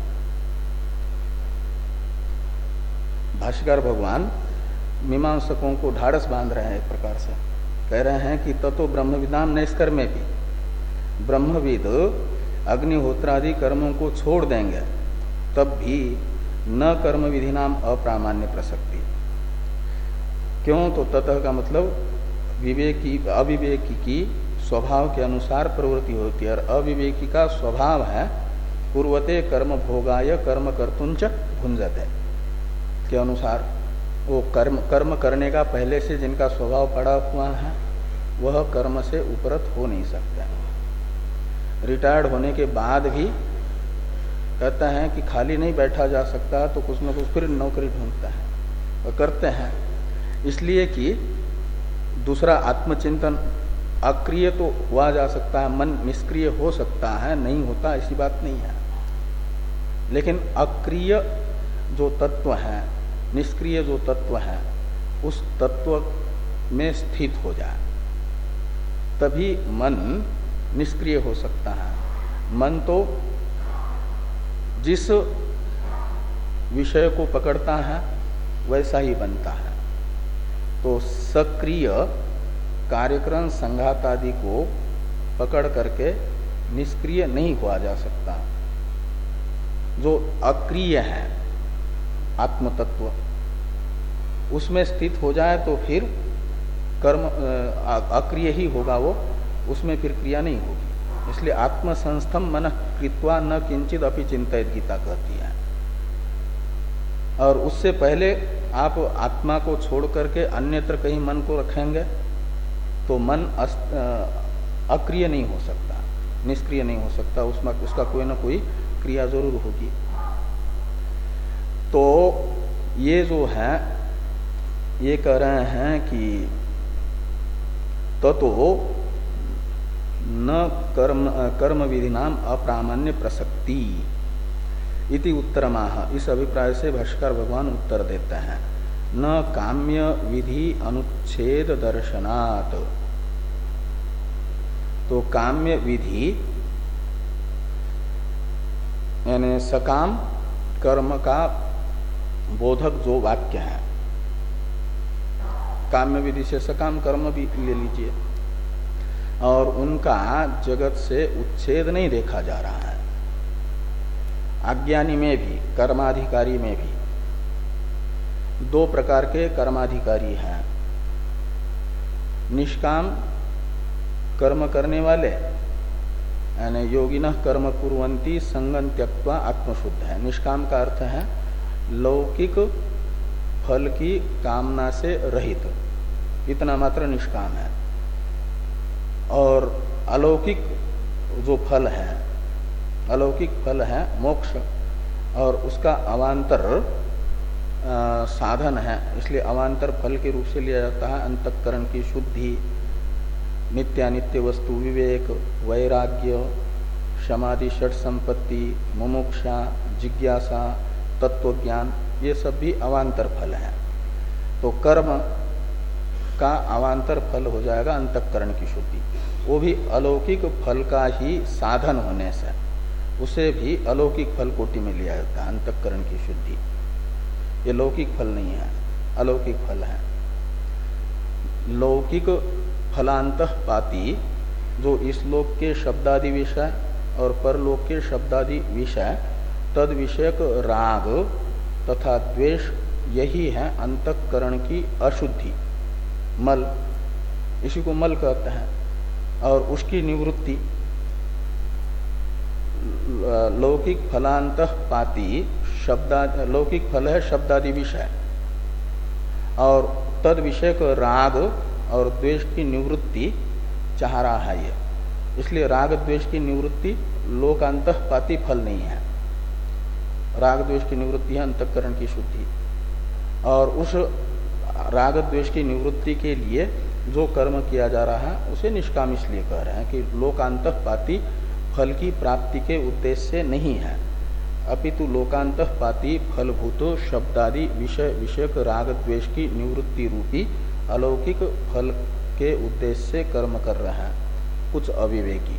भाष्यकार भगवान मीमांसकों को ढाढ़स बांध रहे हैं, एक प्रकार से कह रहे हैं कि ततो ब्रह्मविदाम नैष्कर्मे भी, ब्रह्मविद अग्निहोत्रादि कर्मों को छोड़ देंगे तब भी न कर्म विधि नाम अप्रामाण्य प्रसक्ति। क्यों? तो ततः का मतलब विवेकी अविवेकी की स्वभाव के अनुसार प्रवृत्ति होती है, और अविवेकी का स्वभाव है पूर्वते कर्म भोगाय कर्म कर्तुंच भुंजते के अनुसार वो कर्म कर्म करने का पहले से जिनका स्वभाव पड़ा हुआ है वह कर्म से उपरत हो नहीं सकता। रिटायर्ड होने के बाद भी कहता है कि खाली नहीं बैठा जा सकता, तो कुछ न कुछ फिर नौकरी ढूंढता है, वह करते हैं। इसलिए कि दूसरा आत्मचिंतन अक्रिय तो हुआ जा सकता है, मन निष्क्रिय हो सकता है, नहीं होता ऐसी बात नहीं है। लेकिन अक्रिय जो तत्व है, निष्क्रिय जो तत्व है, उस तत्व में स्थित हो जाए तभी मन निष्क्रिय हो सकता है। मन तो जिस विषय को पकड़ता है वैसा ही बनता है। तो सक्रिय कार्यक्रम संघात आदि को पकड़ करके निष्क्रिय नहीं हुआ जा सकता। जो अक्रिय है आत्म तत्व, उसमें स्थित हो जाए तो फिर कर्म अक्रिय ही होगा वो, उसमें फिर क्रिया नहीं होगी। इसलिए आत्म संस्थम मन कृत्वा न किंचित अपि चिंतित गीता कहती है। और उससे पहले आप आत्मा को छोड़ करके अन्यत्र कहीं मन को रखेंगे तो मन अक्रिय नहीं हो सकता, निष्क्रिय नहीं हो सकता, उसमें उसका कोई ना कोई क्रिया जरूर होगी। तो ये जो है ये कह रहे हैं कि ततो न कर्म कर्म विधि नाम अप्रामाण्य प्रसक्ति इति उत्तरमाह। इस अभिप्राय से भाष्कर भगवान उत्तर देते हैं, न काम्य विधि अनुच्छेद दर्शनात्। तो काम्य विधि यानी सकाम कर्म का बोधक जो वाक्य है, काम्य विधि से सकाम कर्म भी ले लीजिए, और उनका जगत से उच्छेद नहीं देखा जा रहा है। अज्ञानी में भी, कर्माधिकारी में भी दो प्रकार के कर्माधिकारी हैं। निष्काम कर्म करने वाले यानी योगिनः कर्म कुर्वन्ति संगं त्यक्त्वा आत्मशुद्ध है। निष्काम का अर्थ है लौकिक फल की कामना से रहित, इतना मात्र निष्काम है। और अलौकिक जो फल है, अलौकिक फल है मोक्ष, और उसका अवान्तर आ, साधन है, इसलिए अवान्तर फल के रूप से लिया जाता है अंतःकरण की शुद्धि, नित्यानित्य वस्तु विवेक, वैराग्य, समाधि, षट संपत्ति, मुमुक्षा, जिज्ञासा, तत्वज्ञान, ये सब भी अवान्तर फल है। तो कर्म का अवान्तर फल हो जाएगा अंतःकरण की शुद्धि। वो भी अलौकिक फल का ही साधन होने से उसे भी अलौकिक फल कोटि में लिया जाता है, अंतःकरण की शुद्धि। ये लौकिक फल नहीं है, अलौकिक फल है। लौकिक फलांतःपाती जो इस लोक के शब्दादि विषय और परलोक के शब्दादि विषय तद विषयक राग तथा द्वेष, यही है अंतःकरण की अशुद्धि, मल, इसी को मल कहते हैं। और उसकी निवृत्ति लौकिक फलांतःपाती शब्दा, लौकिक फल है शब्दादि विषय, और तद विषयक राग और द्वेष की निवृत्ति चाह रहा है ये। इसलिए राग द्वेष की निवृत्ति लोकांतःपाती फल नहीं है। राग द्वेष की निवृत्ति है अंतःकरण की शुद्धि। और उस राग द्वेष की निवृत्ति के लिए जो कर्म किया जा रहा है उसे निष्काम इसलिए कह रहे हैं कि लोकांतःपाती फल की प्राप्ति के उद्देश्य से नहीं है, अपितु लोकांतःपाती फलभूत शब्दादि विषय विषयक राग द्वेष की निवृत्ति रूपी अलौकिक फल के उद्देश्य से कर्म कर रहे हैं कुछ अविवेकी।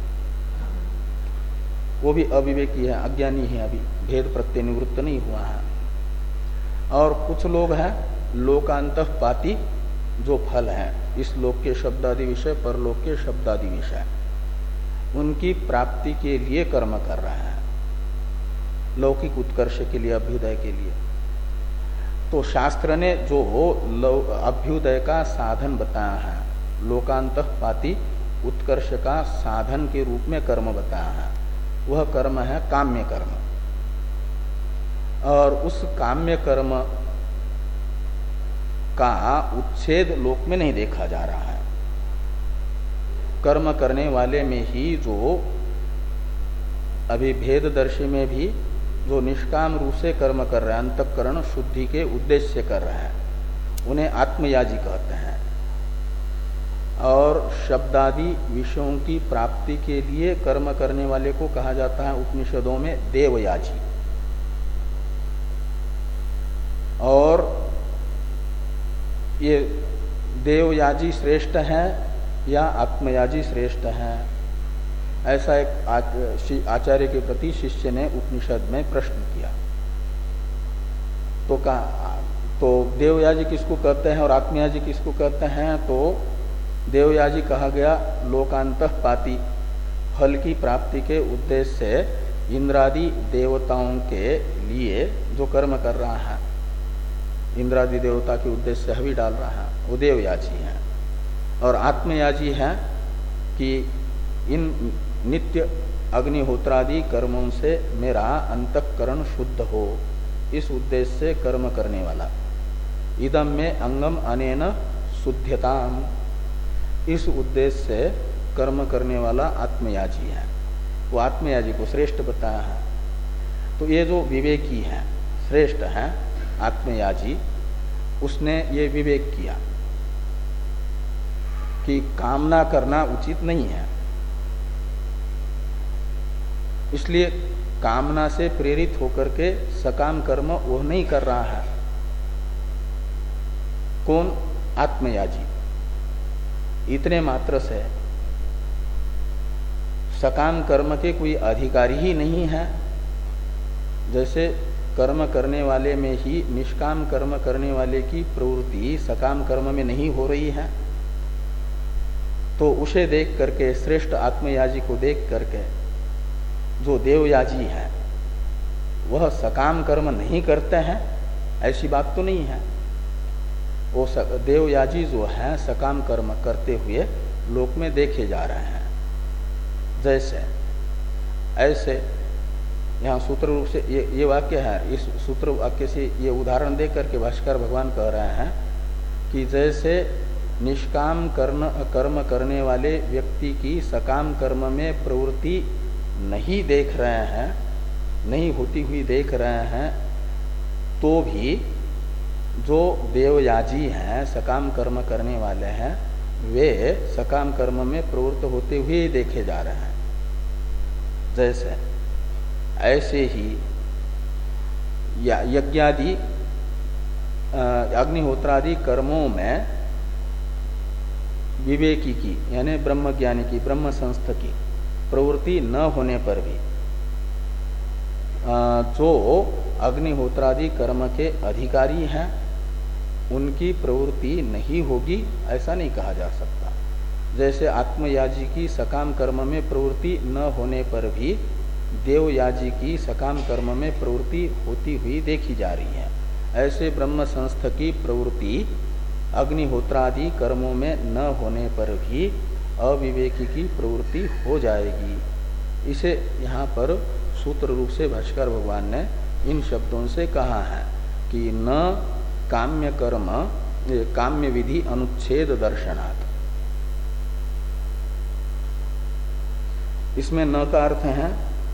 वो भी अविवेकी है, अज्ञानी है, अभी भेद प्रत्यय निवृत्त नहीं हुआ है। और कुछ लोग हैं लोकांतःपाती जो फल है, इस लोक के शब्दादि विषय परलोक के शब्दादि विषय, उनकी प्राप्ति के लिए कर्म कर रहे हैं, लौकिक उत्कर्ष के लिए, अभ्युदय के लिए। तो शास्त्र ने जो अभ्युदय का साधन बताया है, लोकांतःपाती उत्कर्ष का साधन के रूप में कर्म बताया है, वह कर्म है काम्य कर्म। और उस काम्य कर्म का उच्छेद लोक में नहीं देखा जा रहा है। कर्म करने वाले में ही जो अभी भेददर्शी में भी जो निष्काम रूप से कर्म कर रहे हैं, अंतःकरण शुद्धि के उद्देश्य से कर रहे हैं, उन्हें आत्मयाजी कहते हैं। और शब्दादि विषयों की प्राप्ति के लिए कर्म करने वाले को कहा जाता है उपनिषदों में देवयाजी। और ये देवयाजी श्रेष्ठ है या आत्मयाजी श्रेष्ठ है, ऐसा एक आचार्य के प्रति शिष्य ने उपनिषद में प्रश्न किया। तो कहा तो देवयाजी किसको कहते हैं और आत्मयाजी किसको कहते हैं? तो देवयाजी कहा गया लोकांतःपाती, फल की प्राप्ति के उद्देश्य से इंद्रादि देवताओं के लिए जो कर्म कर रहा है, इंद्रादि देवता के उद्देश्य से हवि डाल रहा है, वो देवयाजी है। और आत्मयाजी है कि इन नित्य अग्निहोत्रादि कर्मों से मेरा अंतःकरण शुद्ध हो, इस उद्देश्य से कर्म करने वाला। इदम में अंगम अनेन शुद्धताम, इस उद्देश्य से कर्म करने वाला आत्मयाजी है। वो आत्मयाजी को श्रेष्ठ बताया है। तो ये जो विवेकी है, श्रेष्ठ है आत्मयाजी, उसने ये विवेक किया कि कामना करना उचित नहीं है, इसलिए कामना से प्रेरित होकर के सकाम कर्म वो नहीं कर रहा है। कौन? आत्मयाजी। इतने मात्र से सकाम कर्म के कोई अधिकारी ही नहीं है। जैसे कर्म करने वाले में ही निष्काम कर्म करने वाले की प्रवृत्ति सकाम कर्म में नहीं हो रही है, तो उसे देख करके, श्रेष्ठ आत्मयाजी को देख करके जो देवयाजी है वह सकाम कर्म नहीं करते हैं, ऐसी बात तो नहीं है। वो देवयाजी जो है सकाम कर्म करते हुए लोक में देखे जा रहे हैं। जैसे ऐसे यहाँ सूत्र रूप से ये ये वाक्य है, इस सूत्र वाक्य से ये उदाहरण दे करके भाष्कर भगवान कह रहे हैं कि जैसे निष्काम कर्म कर्म करने वाले व्यक्ति की सकाम कर्म में प्रवृत्ति नहीं देख रहे हैं, नहीं होती हुई देख रहे हैं, तो भी जो देवयाजी हैं, सकाम कर्म करने वाले हैं, वे सकाम कर्म में प्रवृत्त होते हुए देखे जा रहे हैं। जैसे ऐसे ही यज्ञादि अग्निहोत्रादि कर्मों में विवेकी की यानी ब्रह्मज्ञानी की, ब्रह्म संस्थ की प्रवृत्ति न होने पर भी जो अग्निहोत्रादि कर्म के अधिकारी हैं उनकी प्रवृत्ति नहीं होगी, ऐसा नहीं कहा जा सकता। जैसे आत्मयाजी की सकाम कर्म में प्रवृत्ति न होने पर भी देवयाजी की सकाम कर्म में प्रवृत्ति होती हुई देखी जा रही है, ऐसे ब्रह्म संस्थ की प्रवृत्ति अग्निहोत्रादि कर्मों में न होने पर भी अविवेकी की प्रवृत्ति हो जाएगी। इसे यहाँ पर सूत्र रूप से भाष्कर भगवान ने इन शब्दों से कहा है कि न काम्य कर्म काम्य विधि अनुच्छेद दर्शनात्। इसमें न का अर्थ है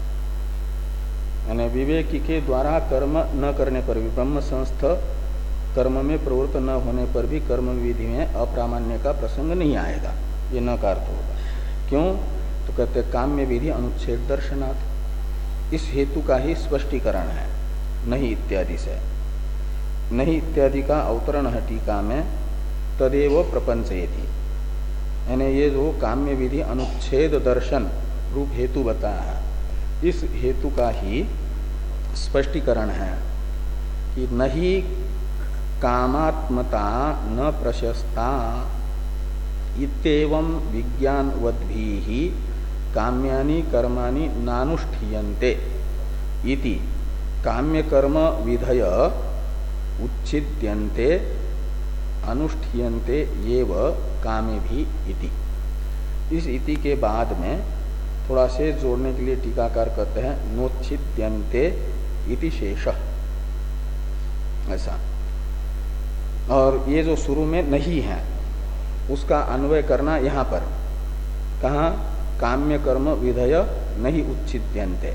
यानी विवेकी के द्वारा कर्म न करने पर भी, ब्रह्म संस्थ कर्म में प्रवृत्त न होने पर भी कर्म विधि में अप्रामाण्य का प्रसंग नहीं आएगा, ये न का अर्थ होगा। क्यों? तो कहते काम्य विधि अनुच्छेद दर्शनात्, इस हेतु का ही स्पष्टीकरण है नहीं इत्यादि से। नहीं इत्यादि का अवतरण है टीका में, तदेव प्रपंचयति, यानी ये जो काम्य विधि अनुच्छेद दर्शन रूप हेतु बताया है, इस हेतु का ही स्पष्टीकरण है कि नहीं कामात्मता न प्रशस्ता इत्येवं विज्ञानवद्भिः काम्यानि कर्माणि नानुष्ठीयन्ते इति काम्य कर्म विधय उच्छिद्यन्ते अनुष्ठीयन्ते एव कामेभि इति। इस इति के बाद में थोड़ा से जोड़ने के लिए टीकाकार कहते हैं नोच्छिद्यन्ते इति शेषः, ऐसा। और ये जो शुरू में नहीं है उसका अन्वय करना यहाँ पर, कहाँ? काम्य कर्म विधय नहीं उच्छिद्यन्ते।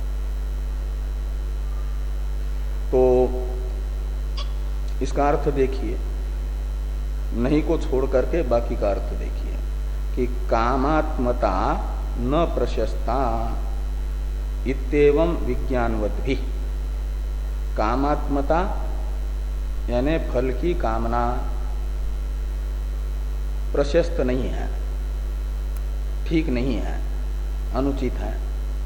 तो इसका अर्थ देखिए, नहीं को छोड़ करके बाकी का अर्थ देखिए। कि कामात्मता न प्रशस्ता इत्येवं विज्ञानवत भी। कामात्मता यानी फल की कामना प्रशस्त नहीं है, ठीक नहीं है, अनुचित है,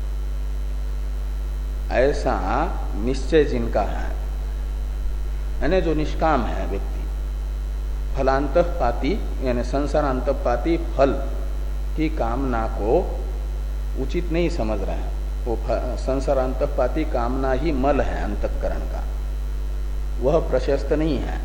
ऐसा निश्चय जिनका है, यानी जो निष्काम है व्यक्ति, फलांतपाती यानी संसारांतपाती फल की कामना को उचित नहीं समझ रहे हैं। वो संसारांतपाती कामना ही मल है अंतःकरण का, वह प्रशस्त नहीं है,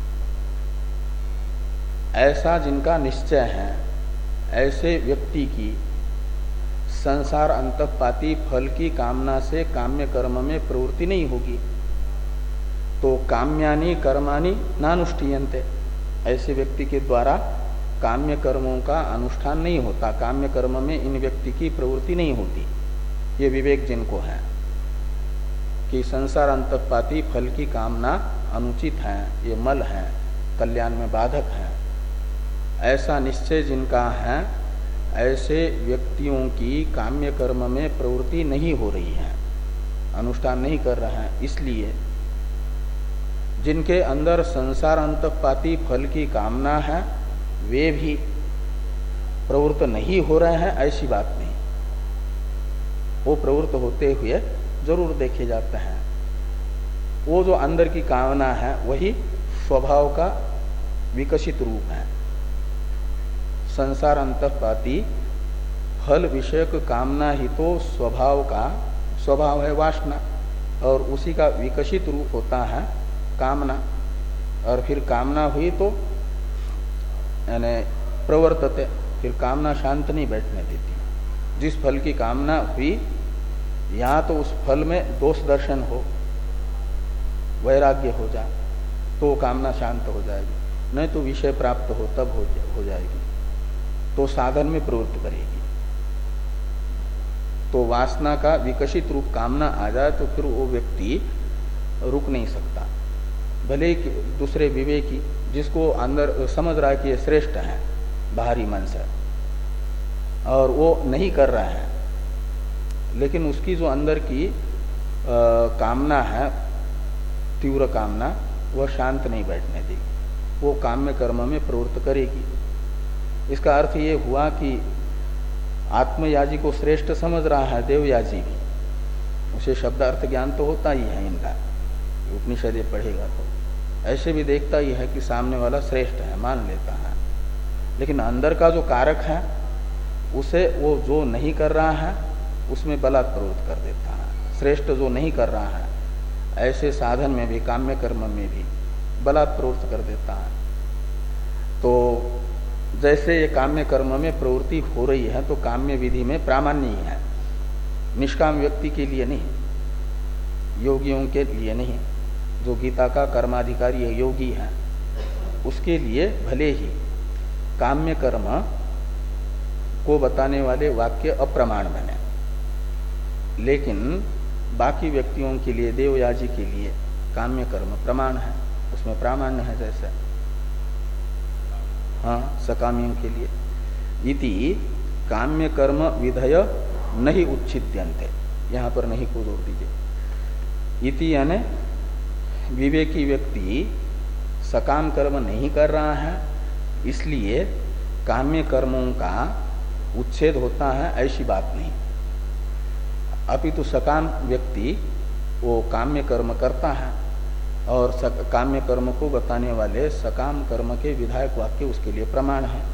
ऐसा जिनका निश्चय है, ऐसे व्यक्ति की संसार अंतःपाती फल की कामना से काम्य कर्म में प्रवृत्ति नहीं होगी। तो काम्यानि कर्माणि नानुष्ठीयन्ते, ऐसे व्यक्ति के द्वारा काम्य कर्मों का अनुष्ठान नहीं होता, काम्य कर्म में इन व्यक्ति की प्रवृत्ति नहीं होती। ये विवेक जिनको है कि संसार अंतःपाती फल की कामना अनुचित है, ये मल है, कल्याण में बाधक है, ऐसा निश्चय जिनका है, ऐसे व्यक्तियों की काम्य कर्म में प्रवृत्ति नहीं हो रही है, अनुष्ठान नहीं कर रहे हैं। इसलिए जिनके अंदर संसार अंतःपाती फल की कामना है वे भी प्रवृत्त नहीं हो रहे हैं, ऐसी बात नहीं, वो प्रवृत्त होते हुए जरूर देखे जाते हैं। वो जो अंदर की कामना है वही स्वभाव का विकसित रूप है। संसार अंतःपाती फल विषयक कामना ही तो स्वभाव का स्वभाव है, वासना, और उसी का विकसित रूप होता है कामना। और फिर कामना हुई तो यानी प्रवर्तते, फिर कामना शांत नहीं बैठने देती। जिस फल की कामना हुई या तो उस फल में दोष दर्शन हो, वैराग्य हो जाए तो कामना शांत हो जाएगी, नहीं तो विषय प्राप्त हो तब हो, हो जाएगी, तो साधन में प्रवृत्त करेगी। तो वासना का विकसित रूप कामना आ जाए तो फिर वो व्यक्ति रुक नहीं सकता। भले ही दूसरे विवेकी जिसको अंदर समझ रहा है कि ये श्रेष्ठ है बाहरी मन से, और वो नहीं कर रहा है, लेकिन उसकी जो अंदर की आ, कामना है, तीव्र कामना, वह शांत नहीं बैठने देगी, वो काम्य कर्म में प्रवृत्त करेगी। इसका अर्थ ये हुआ कि आत्मयाजी को श्रेष्ठ समझ रहा है देवयाजी भी, उसे शब्दार्थ ज्ञान तो होता ही है इनका, उपनिषद पढ़ेगा तो ऐसे भी देखता ही है कि सामने वाला श्रेष्ठ है, मान लेता है, लेकिन अंदर का जो कारक है उसे वो जो नहीं कर रहा है उसमें बलात् प्रवृत्त कर देता है। श्रेष्ठ जो नहीं कर रहा है ऐसे साधन में भी, काम्य कर्म में भी बलात् प्रवृत्त कर देता है। तो जैसे ये काम्य कर्म में प्रवृत्ति हो रही है तो काम्य विधि में प्रामाण्य ही है, निष्काम व्यक्ति के लिए नहीं, योगियों के लिए नहीं। जो गीता का कर्माधिकारी है, योगी है, उसके लिए भले ही काम्य कर्म को बताने वाले वाक्य अप्रमाण बने, लेकिन बाकी व्यक्तियों के लिए, देवयाजी के लिए काम्य कर्म प्रमाण है, उसमें प्रामाण्य है। जैसे हाँ, सकामियों के लिए इति काम्य कर्म विधय नहीं उच्छिद्यन्ते, यहाँ पर नहीं को जोड़ दीजिए। इति यानी विवेकी व्यक्ति सकाम कर्म नहीं कर रहा है, इसलिए काम्य कर्मों का उच्छेद होता है, ऐसी बात नहीं। अपितु सकाम व्यक्ति वो काम्य कर्म करता है, और काम्य कर्म को बताने वाले सकाम कर्म के विधायक वाक्य उसके लिए प्रमाण है,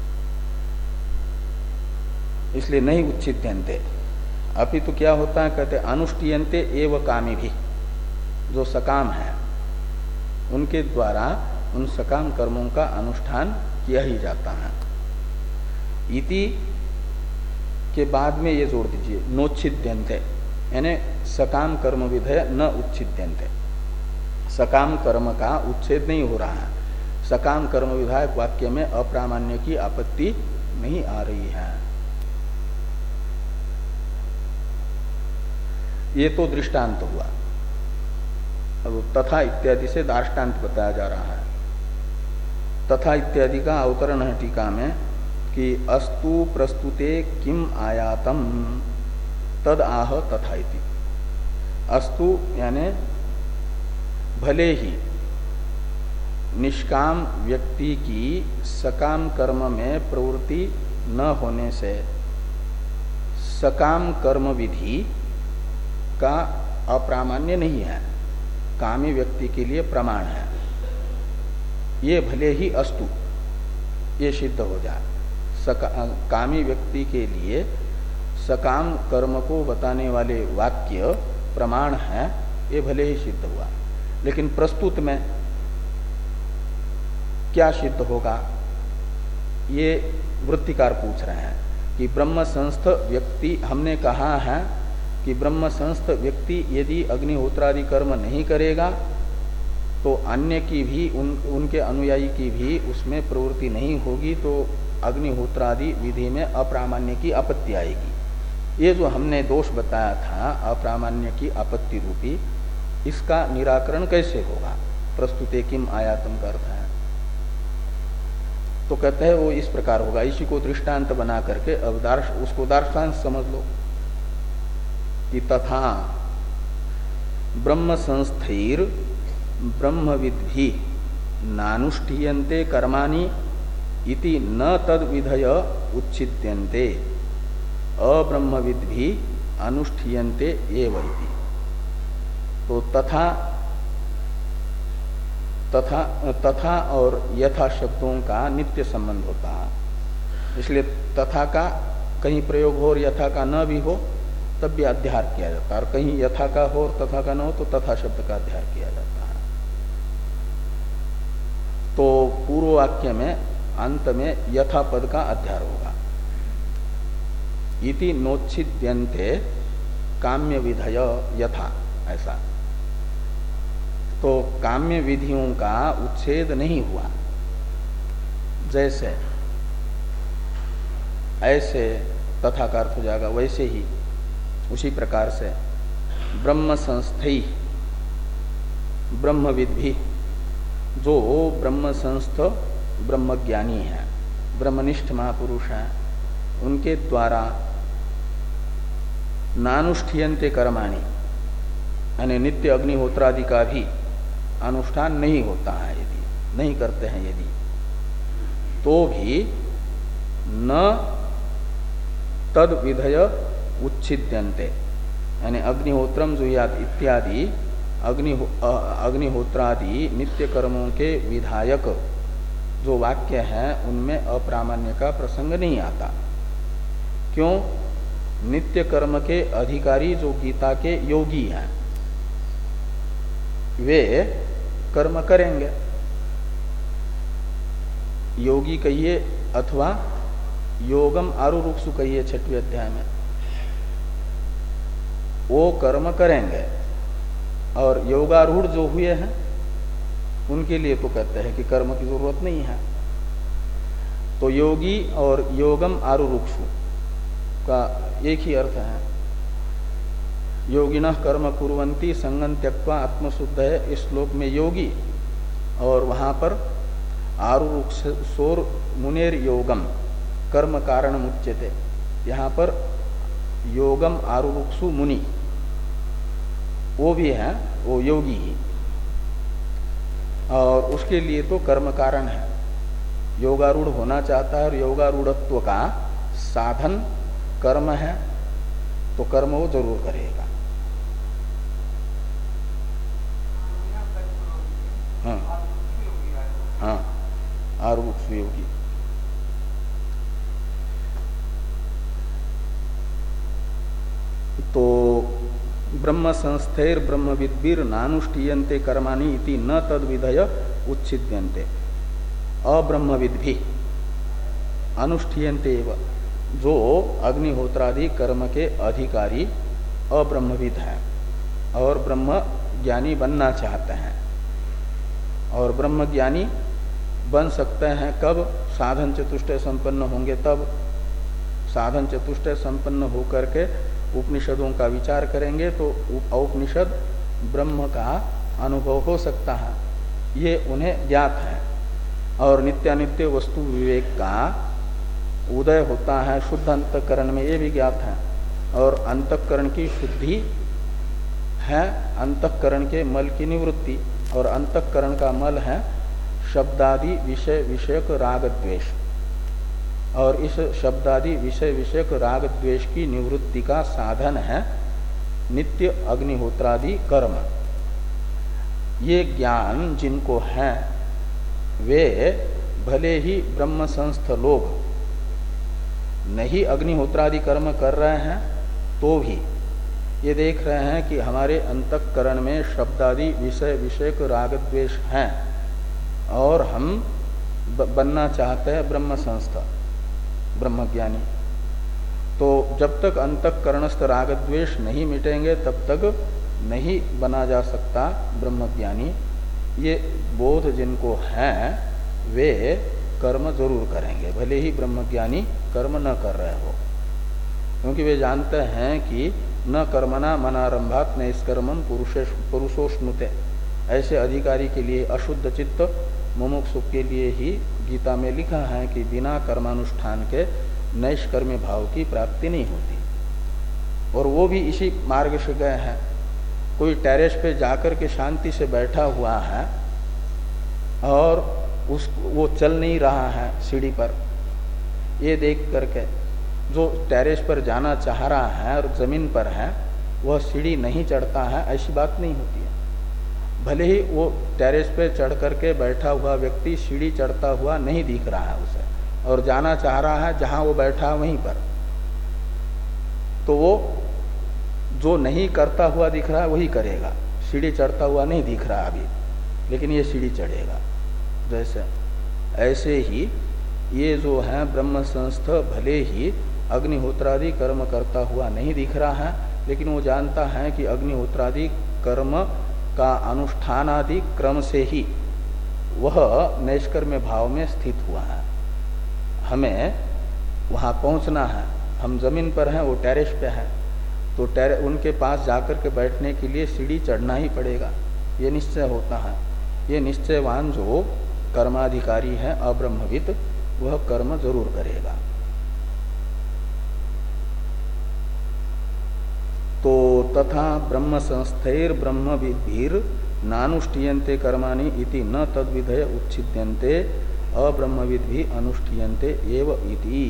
इसलिए नहीं उच्छिद्यन्ते। अपितु क्या होता है, कहते अनुष्ठीयन्ते एव कामी भी, जो सकाम है उनके द्वारा उन सकाम कर्मों का अनुष्ठान किया ही जाता है। इति के बाद में ये जोड़ दीजिए नोच्छिद्यन्ते, यानी सकाम कर्म विधेय न उच्छिद्यन्ते, सकाम कर्म का उच्छेद नहीं हो रहा है, सकाम कर्म विधायक वाक्य में अप्रामाण्य की आपत्ति नहीं आ रही है। ये तो दृष्टांत हुआ। अब तथा इत्यादि से दार्ष्टान्त बताया जा रहा है। तथा इत्यादि का अवतरण है टीका में कि अस्तु प्रस्तुते किम आयातम तद आह तथा इति। अस्तु यानी भले ही निष्काम व्यक्ति की सकाम कर्म में प्रवृत्ति न होने से सकाम कर्म विधि का अप्रामाण्य नहीं है, कामी व्यक्ति के लिए प्रमाण है, ये भले ही अस्तु ये सिद्ध हो जाए। सका, कामी व्यक्ति के लिए सकाम कर्म को बताने वाले वाक्य प्रमाण है, ये भले ही सिद्ध हुआ। लेकिन प्रस्तुत में क्या सिद्ध होगा, ये वृत्तिकार पूछ रहे हैं कि ब्रह्म संस्थ व्यक्ति, हमने कहा है कि ब्रह्म संस्थ व्यक्ति यदि अग्निहोत्रादि कर्म नहीं करेगा तो अन्य की भी उन उनके अनुयायी की भी उसमें प्रवृत्ति नहीं होगी, तो अग्निहोत्रादि विधि में अप्रामाण्य की आपत्ति आएगी। ये जो हमने दोष बताया था अप्रामाण्य की आपत्ति रूपी, इसका निराकरण कैसे होगा? प्रस्तुते किम आयातम का अर्थ है, तो कहते हैं वो इस प्रकार होगा। इसी को दृष्टांत बना करके अब दार्श उसको दार्शांश समझ लो कि तथा ब्रह्म संस्थैर ब्रह्मविद्भि नानुष्ठीयन्ते कर्माणि इति न तद विधय उच्छिद्यन्ते अब्रह्मविद्भि अनुष्ठीयन्ते एव इति। तो तथा तथा तथा और यथा शब्दों का नित्य संबंध होता है, इसलिए तथा का कहीं प्रयोग हो और यथा का न भी हो तब भी अध्यार किया जाता है, और कहीं यथा का हो और तथा का न हो तो तथा शब्द का अध्यार किया जाता है। तो पूर्व वाक्य में अंत में यथा पद का अध्यार होगा। इति नोच्छिद्यन्ते काम्य विधय यथा, ऐसा। तो काम्य विधियों का उच्छेद नहीं हुआ, जैसे ऐसे तथा का अर्थ हो जाएगा, वैसे ही उसी प्रकार से ब्रह्म संस्थई ब्रह्मविद भी, जो ब्रह्म संस्थ ब्रह्मज्ञानी है, ब्रह्मनिष्ठ महापुरुष है, उनके द्वारा नानुष्ठीयन्ते कर्माणि यानी नित्य अग्निहोत्रादि का भी अनुष्ठान नहीं होता है, यदि नहीं करते हैं यदि, तो भी न तद विधय उच्छिद्यन्ते यानी अग्निहोत्रम जुयात इत्यादि अग्निहो अग्निहोत्रादि नित्य कर्मों के विधायक जो वाक्य है उनमें अप्रामाण्य का प्रसंग नहीं आता। क्यों? नित्य कर्म के अधिकारी जो गीता के योगी हैं वे कर्म करेंगे, योगी कहिए अथवा योगम आरुरुक्षु कहिए छठवें अध्याय में, वो कर्म करेंगे। और योगारूढ़ जो हुए हैं उनके लिए तो कहते हैं कि कर्म की जरूरत नहीं है। तो योगी और योगम आरुरुक्षु का एक ही अर्थ है। योगिनः कर्म कुर्वन्ति संगं त्यक्त्वा आत्मशुद्ध है, इस श्लोक में योगी, और वहां पर आरुरुक्षोर मुनेर योगम कर्म कारण मुच्यते, यहाँ पर योगम आरुरुक्षु मुनि वो भी है, वो योगी ही, और उसके लिए तो कर्म कारण है। योगारूढ़ होना चाहता है और योगारूढ़त्व का साधन कर्म है, तो कर्म वो जरूर करेगा। हाँ हाँ आरुरुक्षु योगी। तो ब्रह्म संस्थैर ब्रह्मविद्भिर नानुष्ठीयन्ते कर्माणि इति न तद विधय उच्छिद्यन्ते अब्रह्मविद्भि अनुष्ठीयन्ते एव, जो अग्निहोत्रादि कर्म के अधिकारी अब्रह्मविद हैं और ब्रह्म ज्ञानी बनना चाहते हैं, और ब्रह्म ज्ञानी बन सकते हैं कब? साधन चतुष्टय संपन्न होंगे तब। साधन चतुष्टय संपन्न होकर के उपनिषदों का विचार करेंगे तो उपनिषद ब्रह्म का अनुभव हो सकता है, ये उन्हें ज्ञात है। और नित्यानित्य वस्तु विवेक का उदय होता है शुद्ध अंतःकरण में, ये भी ज्ञात है। और अंतःकरण की शुद्धि है अंतःकरण के मल की निवृत्ति, और अंतःकरण का मल है शब्दादि विषय विषयक राग द्वेष, और इस शब्दादि विषय विषयक राग द्वेष की निवृत्ति का साधन है नित्य अग्निहोत्रादि कर्म। ये ज्ञान जिनको है वे भले ही ब्रह्म संस्थ लोग नहीं अग्निहोत्रादि कर्म कर रहे हैं तो भी ये देख रहे हैं कि हमारे अंतःकरण में शब्दादि विषय विषयक राग द्वेष हैं और हम बनना चाहते हैं ब्रह्म संस्थ ब्रह्मज्ञानी। तो जब तक अंतःकरणस्थ राग द्वेष नहीं मिटेंगे तब तक नहीं बना जा सकता ब्रह्मज्ञानी। ये बोध जिनको है वे कर्म जरूर करेंगे भले ही ब्रह्मज्ञानी कर्म न कर रहे हो, क्योंकि वे जानते हैं कि न कर्मणा मनारंभात नैष्कर्मं पुरुषोष्णुते। ऐसे अधिकारी के लिए अशुद्ध चित्त मुमुक्षु के लिए ही गीता में लिखा है कि बिना कर्मानुष्ठान के नैष्कर्म्य भाव की प्राप्ति नहीं होती, और वो भी इसी मार्ग से गए हैं। कोई टेरेस पे जाकर के शांति से बैठा हुआ है और उस वो चल नहीं रहा है सीढ़ी पर, ये देख करके जो टेरेस पर जाना चाह रहा है और जमीन पर है वह सीढ़ी नहीं चढ़ता है, ऐसी बात नहीं होती है। भले ही वो टेरेस पे चढ़ करके बैठा हुआ व्यक्ति सीढ़ी चढ़ता हुआ नहीं दिख रहा है उसे, और जाना चाह रहा है जहां वो बैठा वहीं पर, तो वो जो नहीं करता हुआ दिख रहा है वही करेगा। सीढ़ी चढ़ता हुआ नहीं दिख रहा अभी, लेकिन ये सीढ़ी चढ़ेगा। जैसे ऐसे ही ये जो है ब्रह्म संस्थ भले ही अग्निहोत्रादि कर्म करता हुआ नहीं दिख रहा है, लेकिन वो जानता है कि अग्निहोत्रादि कर्म का अनुष्ठानादि क्रम से ही वह नैष्कर्म्य भाव में स्थित हुआ है। हमें वहां पहुंचना है, हम जमीन पर हैं, वो टेरेस पे है, तो टेरे उनके पास जाकर के बैठने के लिए सीढ़ी चढ़ना ही पड़ेगा, ये निश्चय होता है। ये निश्चयवान जो कर्माधिकारी है अब्रह्मविद वह कर्म जरूर करेगा। तो तथा ब्रह्म संस्थैर ब्रह्म विद्भिर नानुष्ठीयन्ते कर्माणि इति न तद्विधय उच्छिद्यन्ते अब्रह्मविद भी अनुष्ठीयन्ते एव इति।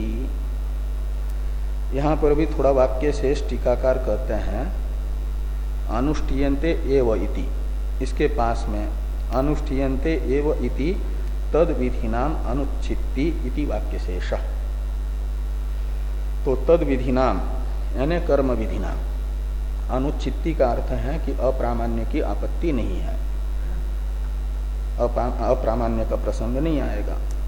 यहाँ पर भी थोड़ा वाक्य शेष टीकाकार कहते हैं अनुष्ठीयन्ते एव इति, इसके पास में अनुष्ठीयन्ते एव इति तद विधिनाम अनुच्छित्ति इति वाक्य शेष। तो तद विधिनाम यानी कर्म विधिनाम, अनुच्छित्ति का अर्थ है कि अप्रामाण्य की आपत्ति नहीं है, अप्रामाण्य का प्रसंग नहीं आएगा।